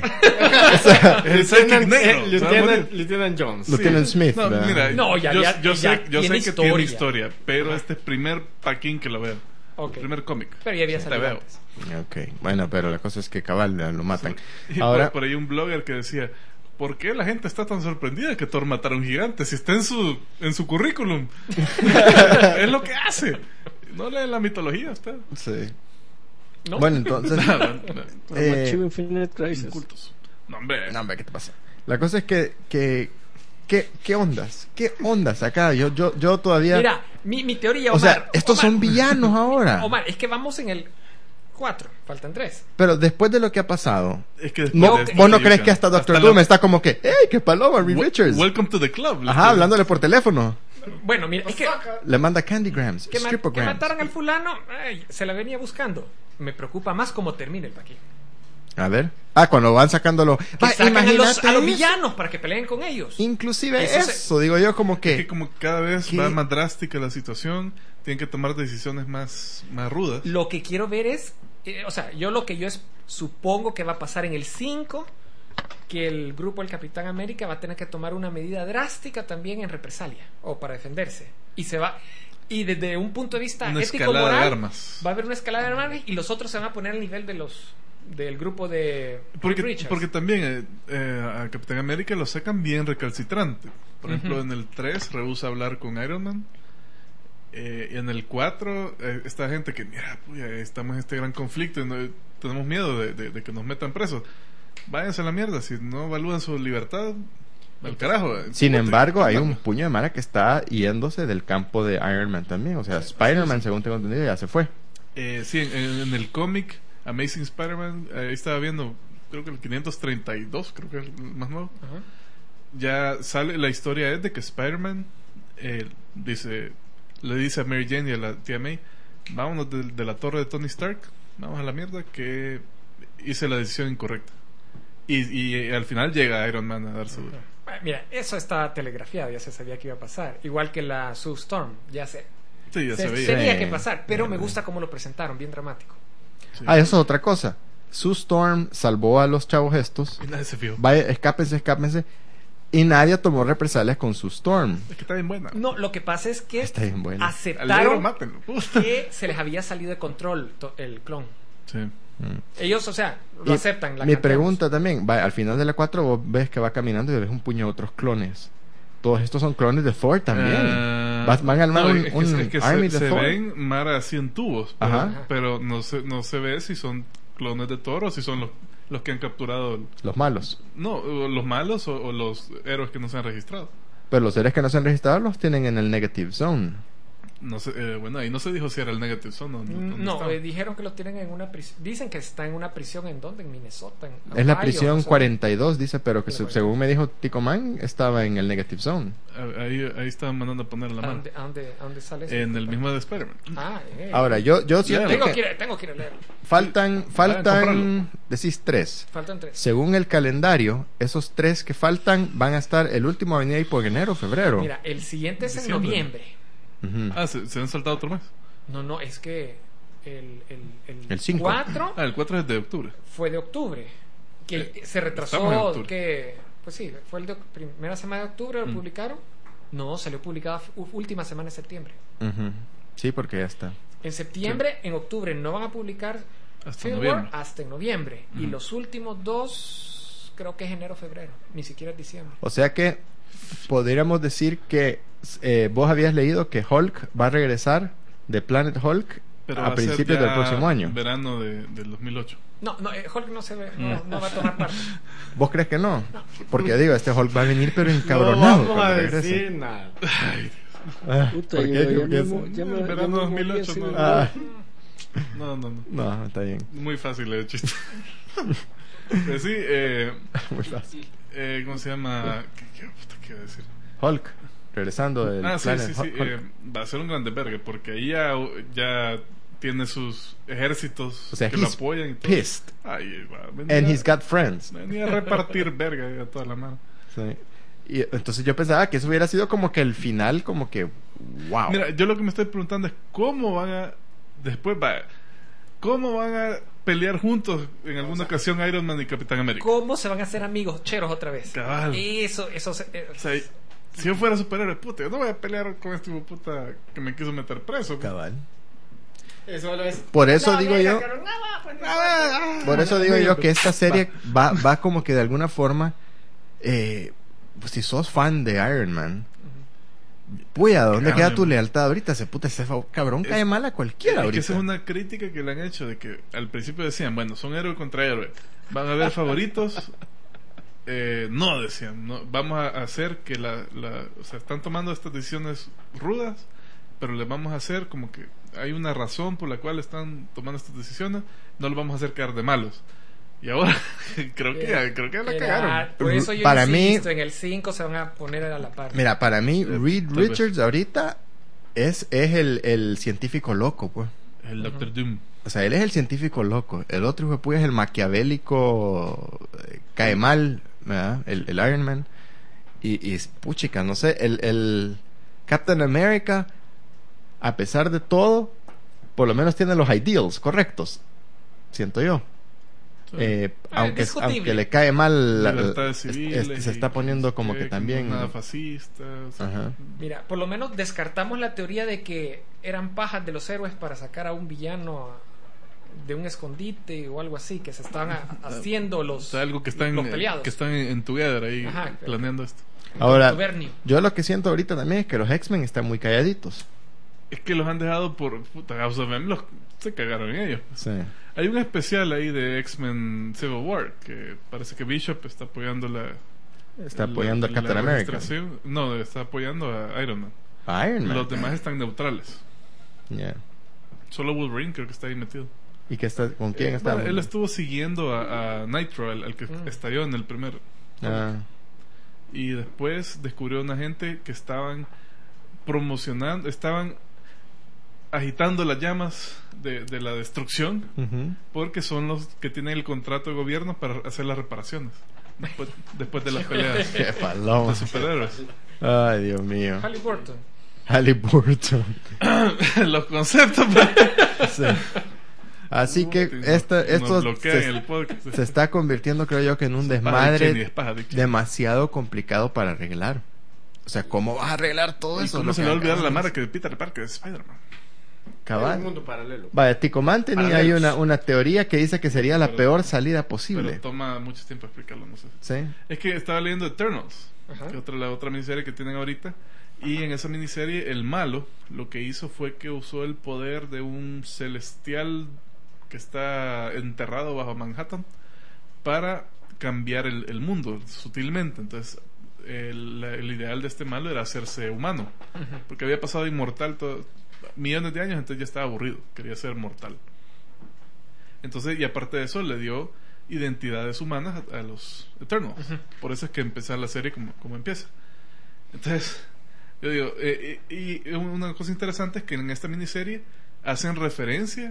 El psychic negro. Eh, se va a morir. Lieutenant, Lieutenant Jones. Lieutenant Smith, No, ¿verdad? mira, No, ya- yo, ya- yo ya sé, yo tiene sé que tiene historia. historia, pero este es primer paquín que lo veo. Ok. El primer cómic. Pero ya había Te salido veo. antes. Ok, bueno, pero la cosa es que cabal lo matan. Y Ahora, por, por ahí un blogger que decía, ¿por qué la gente está tan sorprendida que Thor matara a un gigante si está en su en su currículum? Es lo que hace. No lee la mitología usted. sí. ¿No? Bueno, entonces, Nada, no, eh, Archivo Infinite Crisis. cultos. No, hombre. no, hombre, ¿qué te pasa? La cosa es que, que, ¿qué, qué ondas? ¿Qué ondas acá? Yo, yo, yo todavía, Mira, mi, mi teoría, o Omar. sea, estos Omar, son villanos ahora. Omar, es que vamos en el cuatro. Faltan tres. Pero después de lo que ha pasado, Es que después no, de esto, vos no yo crees creo- que hasta Doctor la- Doom está como que, ¡hey, qué paloma, Reed Wel- Richards! Welcome to the club. le Ajá, estoy- hablándole por teléfono. Bueno, mira, es que, Le manda candygrams, que, ma- que stripograms. mataran al fulano, ay, se la venía buscando. Me preocupa más cómo termina el paquín. A ver. Ah, cuando van sacándolo. Que Va, sacan a los, imagínate a los eso. villanos para que peleen con ellos. Inclusive Eso eso, se- digo yo, como Es que que... como cada vez ¿Qué? va más drástica la situación, tienen que tomar decisiones más, más rudas. Lo que quiero ver es, eh, o sea, yo lo que yo es, supongo que va a pasar en el cinco, que el grupo del Capitán América va a tener que tomar una medida drástica también en represalia o para defenderse. Y se va y desde un punto de vista Una ético escalada de moral armas. va a haber una escalada de armas y los otros se van a poner al nivel de los del grupo de Porque, Reed Richards. porque también eh, eh, a Capitán América lo sacan bien recalcitrante. Por ejemplo, Ujú. en el tres rehúsa hablar con Iron Man. Eh, y en el cuatro, eh, esta gente que, mira, puya, estamos en este gran conflicto y no- tenemos miedo de, de- de que nos metan presos. Váyanse a la mierda, si no evalúan su libertad, Al carajo. Sin embargo, hay un puño de mara que está yéndose del campo de Iron Man también. O sea, Spider-Man, según tengo entendido, ya se fue. Eh, sí, en, en el cómic Amazing Spider-Man, ahí estaba viendo, creo que el quinientos treinta y dos, creo que es el más nuevo. Ajá. Ya sale, la historia es de que Spider-Man eh, dice, le dice a Mary Jane y a la tía May, vámonos de, de la torre de Tony Stark, vamos a la mierda, que hice la decisión incorrecta. Y, y al final llega Iron Man a dar su... Bueno, mira, eso estaba telegrafiado, ya se sabía que iba a pasar. Igual que la Sue Storm, ya se, Sí, ya se, se veía. tenía Sí. que pasar, pero me gusta cómo lo presentaron, bien dramático. Sí. Ah, eso es otra cosa. Sue Storm salvó a los chavos estos. Y nadie se fijó. Vaya, escápense, escápense. Y nadie tomó represalias con Sue Storm. Es que está bien buena. No, lo que pasa es que Está bien buena. Al negro aceptaron mátenlo. que se les había salido de control to- el clon. Sí. Ellos, o sea, lo Y aceptan. La mi canteamos. pregunta también, va, al final de la cuatro vos ves que va caminando y ves un puño de otros clones. Todos estos son clones de Thor también. Ah, Vas- van a armar no, un, es que, un es que army se, de se Thor. ven Mara así en tubos, pero, Ajá. pero no se no se ve si son clones de Thor o si son los, los que han capturado el- Los malos. no, o los malos o, o los héroes que no se han registrado. Pero los seres que no se han registrado los tienen en el Negative Zone. No sé, eh, bueno, ahí no se dijo si era el Negative Zone o no. Mm, dónde No, estaba. eh, dijeron que lo tienen en una prisión. Dicen que está en una prisión en donde, en Minnesota. En Es la Ohio, prisión no sé. cuarenta y dos, dice, pero que Sí, se- la según me dijo Tico Man, estaba en el Negative Zone. Ahí, ahí estaban mandando a poner la ¿A mano. dónde, a dónde- a dónde sale eso? En el mismo de Spider-Man. Ah, eh. Ahora, yo, yo siento tengo que que, ir, tengo que ir a leerlo. faltan, faltan, comprarlo. decís tres. Faltan tres. Según el calendario, esos tres que faltan van a estar, el último va a venir ahí por enero o febrero. Mira, el siguiente es en Diciembre. noviembre. Ujú. Ah, ¿se, se han saltado otro más? No, no, es que el, el, el, El cinco. cuatro Ah, el cuatro es de octubre. fue de octubre. Que Eh, se estamos en retrasó, octubre. que pues sí, fue el de primera semana de octubre, lo Mm. publicaron. No, salió publicado u- última semana de septiembre. Ujú. Sí, porque ya está. En septiembre, en octubre no van a publicar Hasta Civil noviembre. War hasta en noviembre. Y Ujú. los últimos dos, creo que es enero, febrero. Ni siquiera es diciembre. O sea que podríamos decir que eh, vos habías leído que Hulk va a regresar de Planet Hulk Pero va a a ser principios ya del próximo año. Verano de, del dos mil ocho. No, no, eh, Hulk no se ve, Mm. no, no va a tomar parte. ¿Vos crees que no? Porque digo, este Hulk va a venir pero No encabronado. vamos a cuando regrese. decir nada. Ah, Puta, ¿por yo qué? ya Porque me es- mo- ya me- El ya verano me dos mil morí ocho, así no. de- Ah, No, no, no. no, está bien. Muy fácil el chiste. Pues sí, eh, Muy fácil. eh, ¿cómo se llama? ¿Qué, qué, puta, qué iba a decir? Hulk, regresando del Ah, sí, Planet sí, sí. Hulk. eh, va a ser un grande verga porque ahí ya, ya tiene sus ejércitos O sea, que lo he's apoyan y todo. pissed. Ay, va a venir And a- he's got friends. venía a repartir verga a toda la mano. Sí. Y entonces yo pensaba que eso hubiera sido como que el final, como que wow. Mira, yo lo que me estoy preguntando es cómo van a después va cómo van a pelear juntos en alguna ocasión Iron Man y Capitán América. ¿Cómo se van a hacer amigos cheros otra vez? Cabal. Eso, eso. se- eh, O sea, si yo fuera superhéroe, puta, yo no voy a pelear con este hijo de puta que me quiso meter preso. Cabal. Eso solo es. Por eso No, digo mira, yo, pero no, va, pues, no, Ah, por eso digo yo que esta serie va, va como que de alguna forma, eh, pues si sos fan de Iron Man, puya, ¿dónde Cabrón. queda tu lealtad ahorita? Ese puta, ese fa- cabrón Es- cae mal a cualquiera Es que ahorita. esa es una crítica que le han hecho de que al principio decían, bueno, son héroe contra héroe. Van a haber favoritos. Eh, no, decían, no, vamos a hacer que la, la... O sea, están tomando estas decisiones rudas, pero les vamos a hacer como que hay una razón por la cual están tomando estas decisiones, no los vamos a hacer quedar de malos. Y ahora creo que Era- creo que la era- cagaron. Por eso yo Para mí- insisto, en el cinco se van a poner a la par. Mira, para mí, Eh, Reed tal vez. Richards ahorita es, es el, el científico loco, pues. El Doctor Doom. O sea, él es el científico loco. El otro, hijo de puya, es el maquiavélico, eh, cae mal, ¿verdad? El, el Iron Man. Y, y puchica, no sé, el, el Captain America, a pesar de todo, por lo menos tiene los ideals correctos, siento yo. Sí. Eh, Ah, aunque, discutible. aunque le cae mal, la- Libertades es- civiles es- se y está poniendo no sé como qué, que también... no es nada fascista. o sea, Ajá. Mira, por lo menos descartamos la teoría de que eran pajas de los héroes para sacar a un villano de un escondite o algo así, que se estaban a- haciendo o los, sea, algo que están, los peleados. que están en, en Together ahí Ajá, pero- planeando esto. Ahora, Tubernio. yo lo que siento ahorita también es que los X-Men están muy calladitos. Es que los han dejado por puta House of M, los, se cagaron en ellos. Sí. Hay un especial ahí de X-Men Civil War que parece que Bishop está apoyando la, Está apoyando La- a Captain la America. registración- No, está apoyando a Iron Man. Iron Man. Los demás están neutrales. Yeah. Solo Wolverine creo que está ahí metido. ¿Y qué está, con quién Eh, está? bueno, él estuvo siguiendo a, a Nitro, al, al que Mm. estalló en el primero. Ah, Y después descubrió una gente que estaban promocionando, estaban agitando las llamas de, de la destrucción, ujú. porque son los que tienen el contrato de gobierno para hacer las reparaciones después, después de las peleas Qué paloma. de superhéroes. Ay, Dios mío. Halliburton. Halliburton. Los conceptos pues. Sí. Así que Nos esta, esto bloquean se, el podcast. se está convirtiendo, creo yo, que en un Paja de desmadre Kenny, es paja de Kenny. demasiado complicado para arreglar. O sea, ¿cómo vas a arreglar todo ¿Y eso? cómo Lo se que le va a olvidar a la acabas Mara que Peter Parker es Spider-Man? Es Cabal. un mundo paralelo. Vaya, Tico Manteni, hay Paralelos. una, una teoría que dice que sería la Pero- peor salida Pero posible. toma mucho tiempo explicarlo, no sé. ¿Sí? Es que estaba leyendo Eternals, Ajá. que otra, la otra miniserie que tienen ahorita. Y en esa miniserie, el malo lo que hizo fue que usó el poder de un celestial que está enterrado bajo Manhattan para cambiar el, el mundo sutilmente. Entonces, el, el ideal de este malo era hacerse humano, porque había pasado inmortal todo, millones de años, entonces ya estaba aburrido, quería ser mortal. Entonces, y aparte de eso, le dio identidades humanas a, a los Eternals. Por eso es que empieza la serie como, como empieza. Entonces, yo digo, eh, eh, y una cosa interesante es que en esta miniserie hacen referencia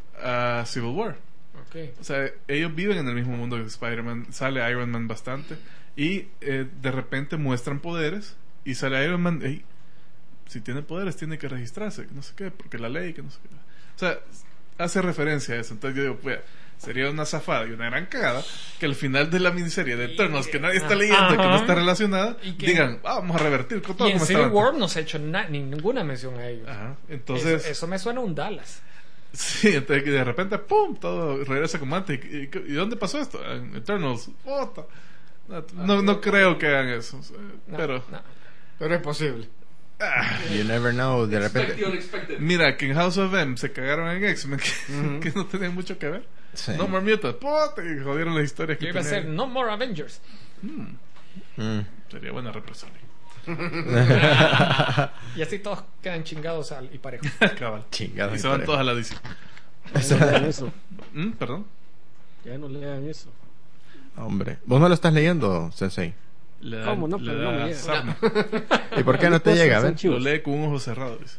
a Civil War. Ok. O sea, ellos viven en el mismo mundo que Spider-Man, sale Iron Man bastante, y eh, de repente muestran poderes, y sale Iron Man, hey, si tiene poderes tiene que registrarse, que no sé qué, porque la ley, que no sé qué. O sea, hace referencia a eso. Entonces yo digo, pues, sería una zafada y una gran cagada que al final de la miniserie de Eternals, que nadie está leyendo, que no está relacionada, Y que- digan, ah, vamos a revertir con todo Y en como Civil estaba War antes. no se ha hecho na- ninguna mención a ellos. Ajá, entonces, eso, eso me suena a un Dallas. sí, entonces que de repente, pum, todo regresa como antes. ¿Y, y, y dónde pasó esto? En Eternals. Puta. No, no, no creo que hagan eso, o sea, No, pero no. Pero es posible. You never know. De Expect the repente. unexpected. mira que en House of M se cagaron en X-Men, que, Ujú. que no tenían mucho que ver. Sí. No More Mutants, puta, y jodieron las historias que Yo iba a tenían. ser No More Avengers. Mm, Mm. sería buena represalia. Y así todos quedan chingados al, y parejos. Cabal. Chingada. Y se van todos a la D C. Ya no lean eso. ¿Mm? Perdón. Ya no lean eso. Hombre. ¿Vos no lo estás leyendo, Sensei? Le da- ¿Cómo no? le Pero no da me llega. sarna. ¿Y por qué no te llega? A ver. Lo Chivos. lee con un ojo cerrado, dice.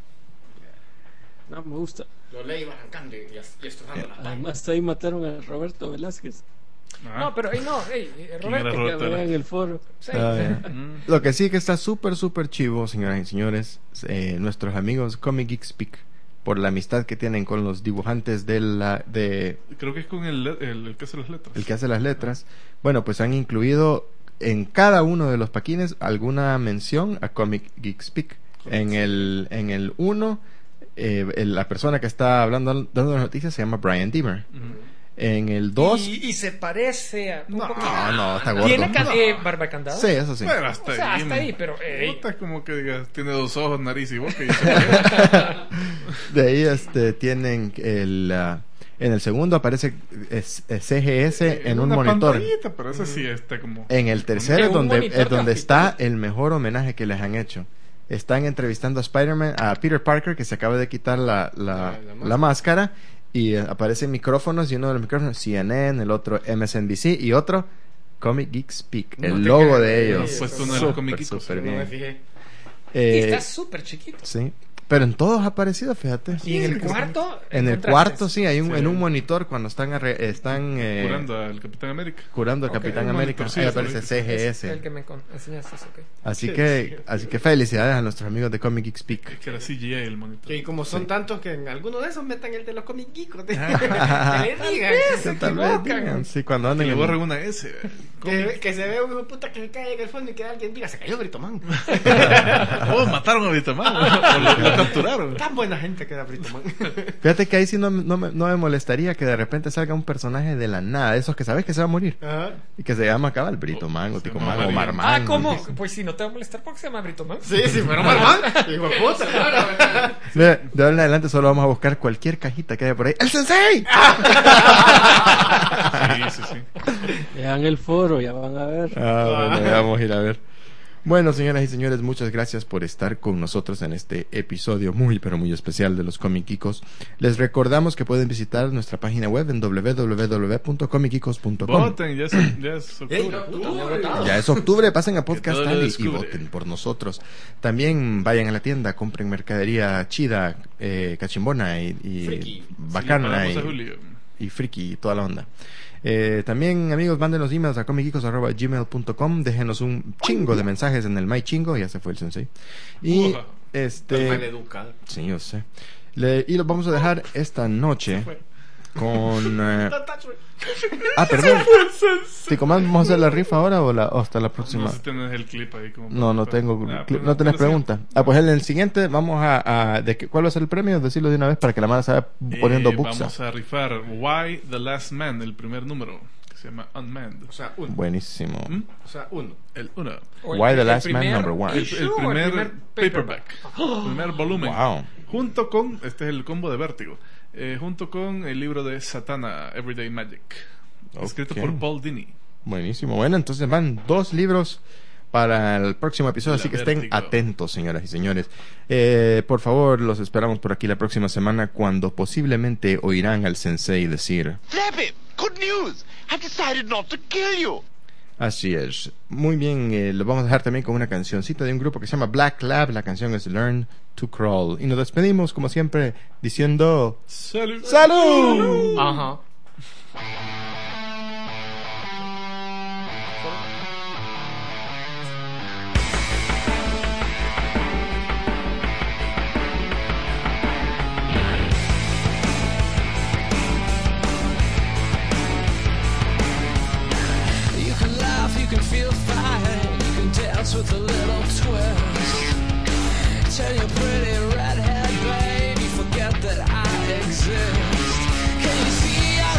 No me gusta. Lo leí arrancando y, y estrujando la página. Además ahí mataron a Roberto Velázquez. Ah. No, pero, hey, no, hey, ¿Quién Roberto. era Ya Roberto vean Velázquez? el foro. Sí, Ah, ya. Mm. Lo que sí que está súper, súper chivo, señoras y señores, eh, nuestros amigos Comic Geek Speak, por la amistad que tienen con los dibujantes de la, de Creo que es con el, el, el que hace las letras. el que hace las letras. Bueno, pues han incluido en cada uno de los paquines alguna mención a Comic Geek Speak. En el en el uno, eh, el- la persona que está hablando dando las noticias se llama Brian Deemer. Ujú. En el dos, Y, y se parece a. un No, poquito. no, no, está gordo. ¿Tiene ca- No. eh, barba de candado? Sí, eso sí. Pero hasta O sea, ahí. hasta ahí, pero, ey. Puta, es como que digas, tiene dos ojos, nariz y boca. Y dice, De ahí este tienen el ah, en el segundo aparece es- es C G S en un una monitor. pantallita, pero ese sí está como. En el tercero En es un donde, monitor es donde gráfico. está el mejor homenaje que les han hecho. Están entrevistando a Spider-Man, a Peter Parker, que se acaba de quitar la, la, La- la la máscara, y eh, aparecen micrófonos, y uno de los micrófonos C N N, el otro M S N B C, y otro Comic Geek Speak, No el te logo creas, de sí, ellos. eso Puesto uno de los Súper, Comic Geek, súper No me bien. fijé. Y Eh, está súper chiquito. sí, pero en todos ha aparecido, fíjate. Y en el cuarto. En el encontraste- cuarto, sí, hay un, Sí. en un monitor cuando están, arre- están eh, Curando al Capitán América. curando al Ok, Capitán un América. monitor, sí, Ahí eso aparece lo C G Es el S. que me con- enseñaste, eso, ok. Así Sí, que, sí. así que felicidades a nuestros amigos de Comic Geek Speak. Es que era C G I el monitor. Y como son Sí. tantos que en alguno de esos metan el de los comic geekos. Que Ah. le digan. Se Tal vez equivocan. digan, sí, cuando Que anden le en- borren una S. Que, que se ve un hijo de puta que se cae en el fondo y que alguien diga, se cayó Brito Man. Oh, mataron a Vitamán. O le, le capturaron. Tan buena gente que era Brito Man. Fíjate que ahí sí no, no, me, no me molestaría que de repente salga un personaje de la nada, de esos que sabes que se va a morir. Ajá. Y que se llama cabal Brito Man o Se Tico llama Man o María. Marman. Ah, ¿cómo? Pues sí, no te va a molestar porque se llama Brito Man. Sí, sí, pero Marman. Hijo de puta. De, de ahora en adelante solo vamos a buscar cualquier cajita que haya por ahí. ¡El Sensei! Sí, sí, sí. Vean el foro, ya van a ver. Ah, bueno, ya vamos a ir a ver. Bueno, señoras y señores, muchas gracias por estar con nosotros en este episodio muy, pero muy especial de los Comic Geekos. Les recordamos que pueden visitar nuestra página web en doble u doble u doble u punto comic geekos punto com. Voten, ya es, ya es octubre. Ya es octubre, pasen a Podcast todo lo Alley y descubre. voten por nosotros. También vayan a la tienda, compren mercadería chida, eh, cachimbona y, y Friki. bacana Sí, le y, pagamos a Julio. y friki y toda la onda. Eh, también, amigos, mándenos emails a comicgeekos arroba gmail punto com. Déjenos un chingo de mensajes en el My Chingo. Ya se fue el sensei. Y Uja. este. Maleducado. Sí, yo sé. Le- y los vamos a dejar esta noche con. eh, ah, perdón. Tico Man, ¿vamos a hacer la rifa ahora o, la, o hasta la próxima? No sé si tenés el clip ahí. Como No, no para- tengo. Ah, cli- pues, no tenés pero sí. pregunta. Ah, pues en el siguiente vamos a. a- de que, ¿Cuál va a ser el premio? Decirlo de una vez para que la mano se vaya poniendo Eh, buxa. Vamos a rifar Why the Last Man, el primer número, que se llama Unmanned. O sea, uno. Buenísimo. ¿Mm? O sea, uno. El uno. O el- Why the el Last Man primer number one. El, issue el o primer, paperback. El primer volumen. Wow. Junto con, este es el combo de Vértigo, eh, junto con el libro de Satana, Everyday Magic, escrito Ok. por Paul Dini. Buenísimo. Bueno, entonces van dos libros para el próximo episodio, La así que estén Vértigo. atentos, señoras y señores. Eh, por favor, los esperamos por aquí la próxima semana cuando posiblemente oirán al sensei decir... Flappy, good news! I've decided not to kill you. Así es. Muy bien, eh, lo vamos a dejar también con una cancioncita de un grupo que se llama Black Lab. La canción es Learn to Crawl. Y nos despedimos, como siempre, diciendo... ¡Salud! ¡Salud! Ajá. You can laugh, you can feel fine, you can dance with a little twist. Turn your pretty redhead babe, you forget that I exist. Can you see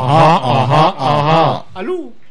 Ajá, ajá, ajá. ¡Alú!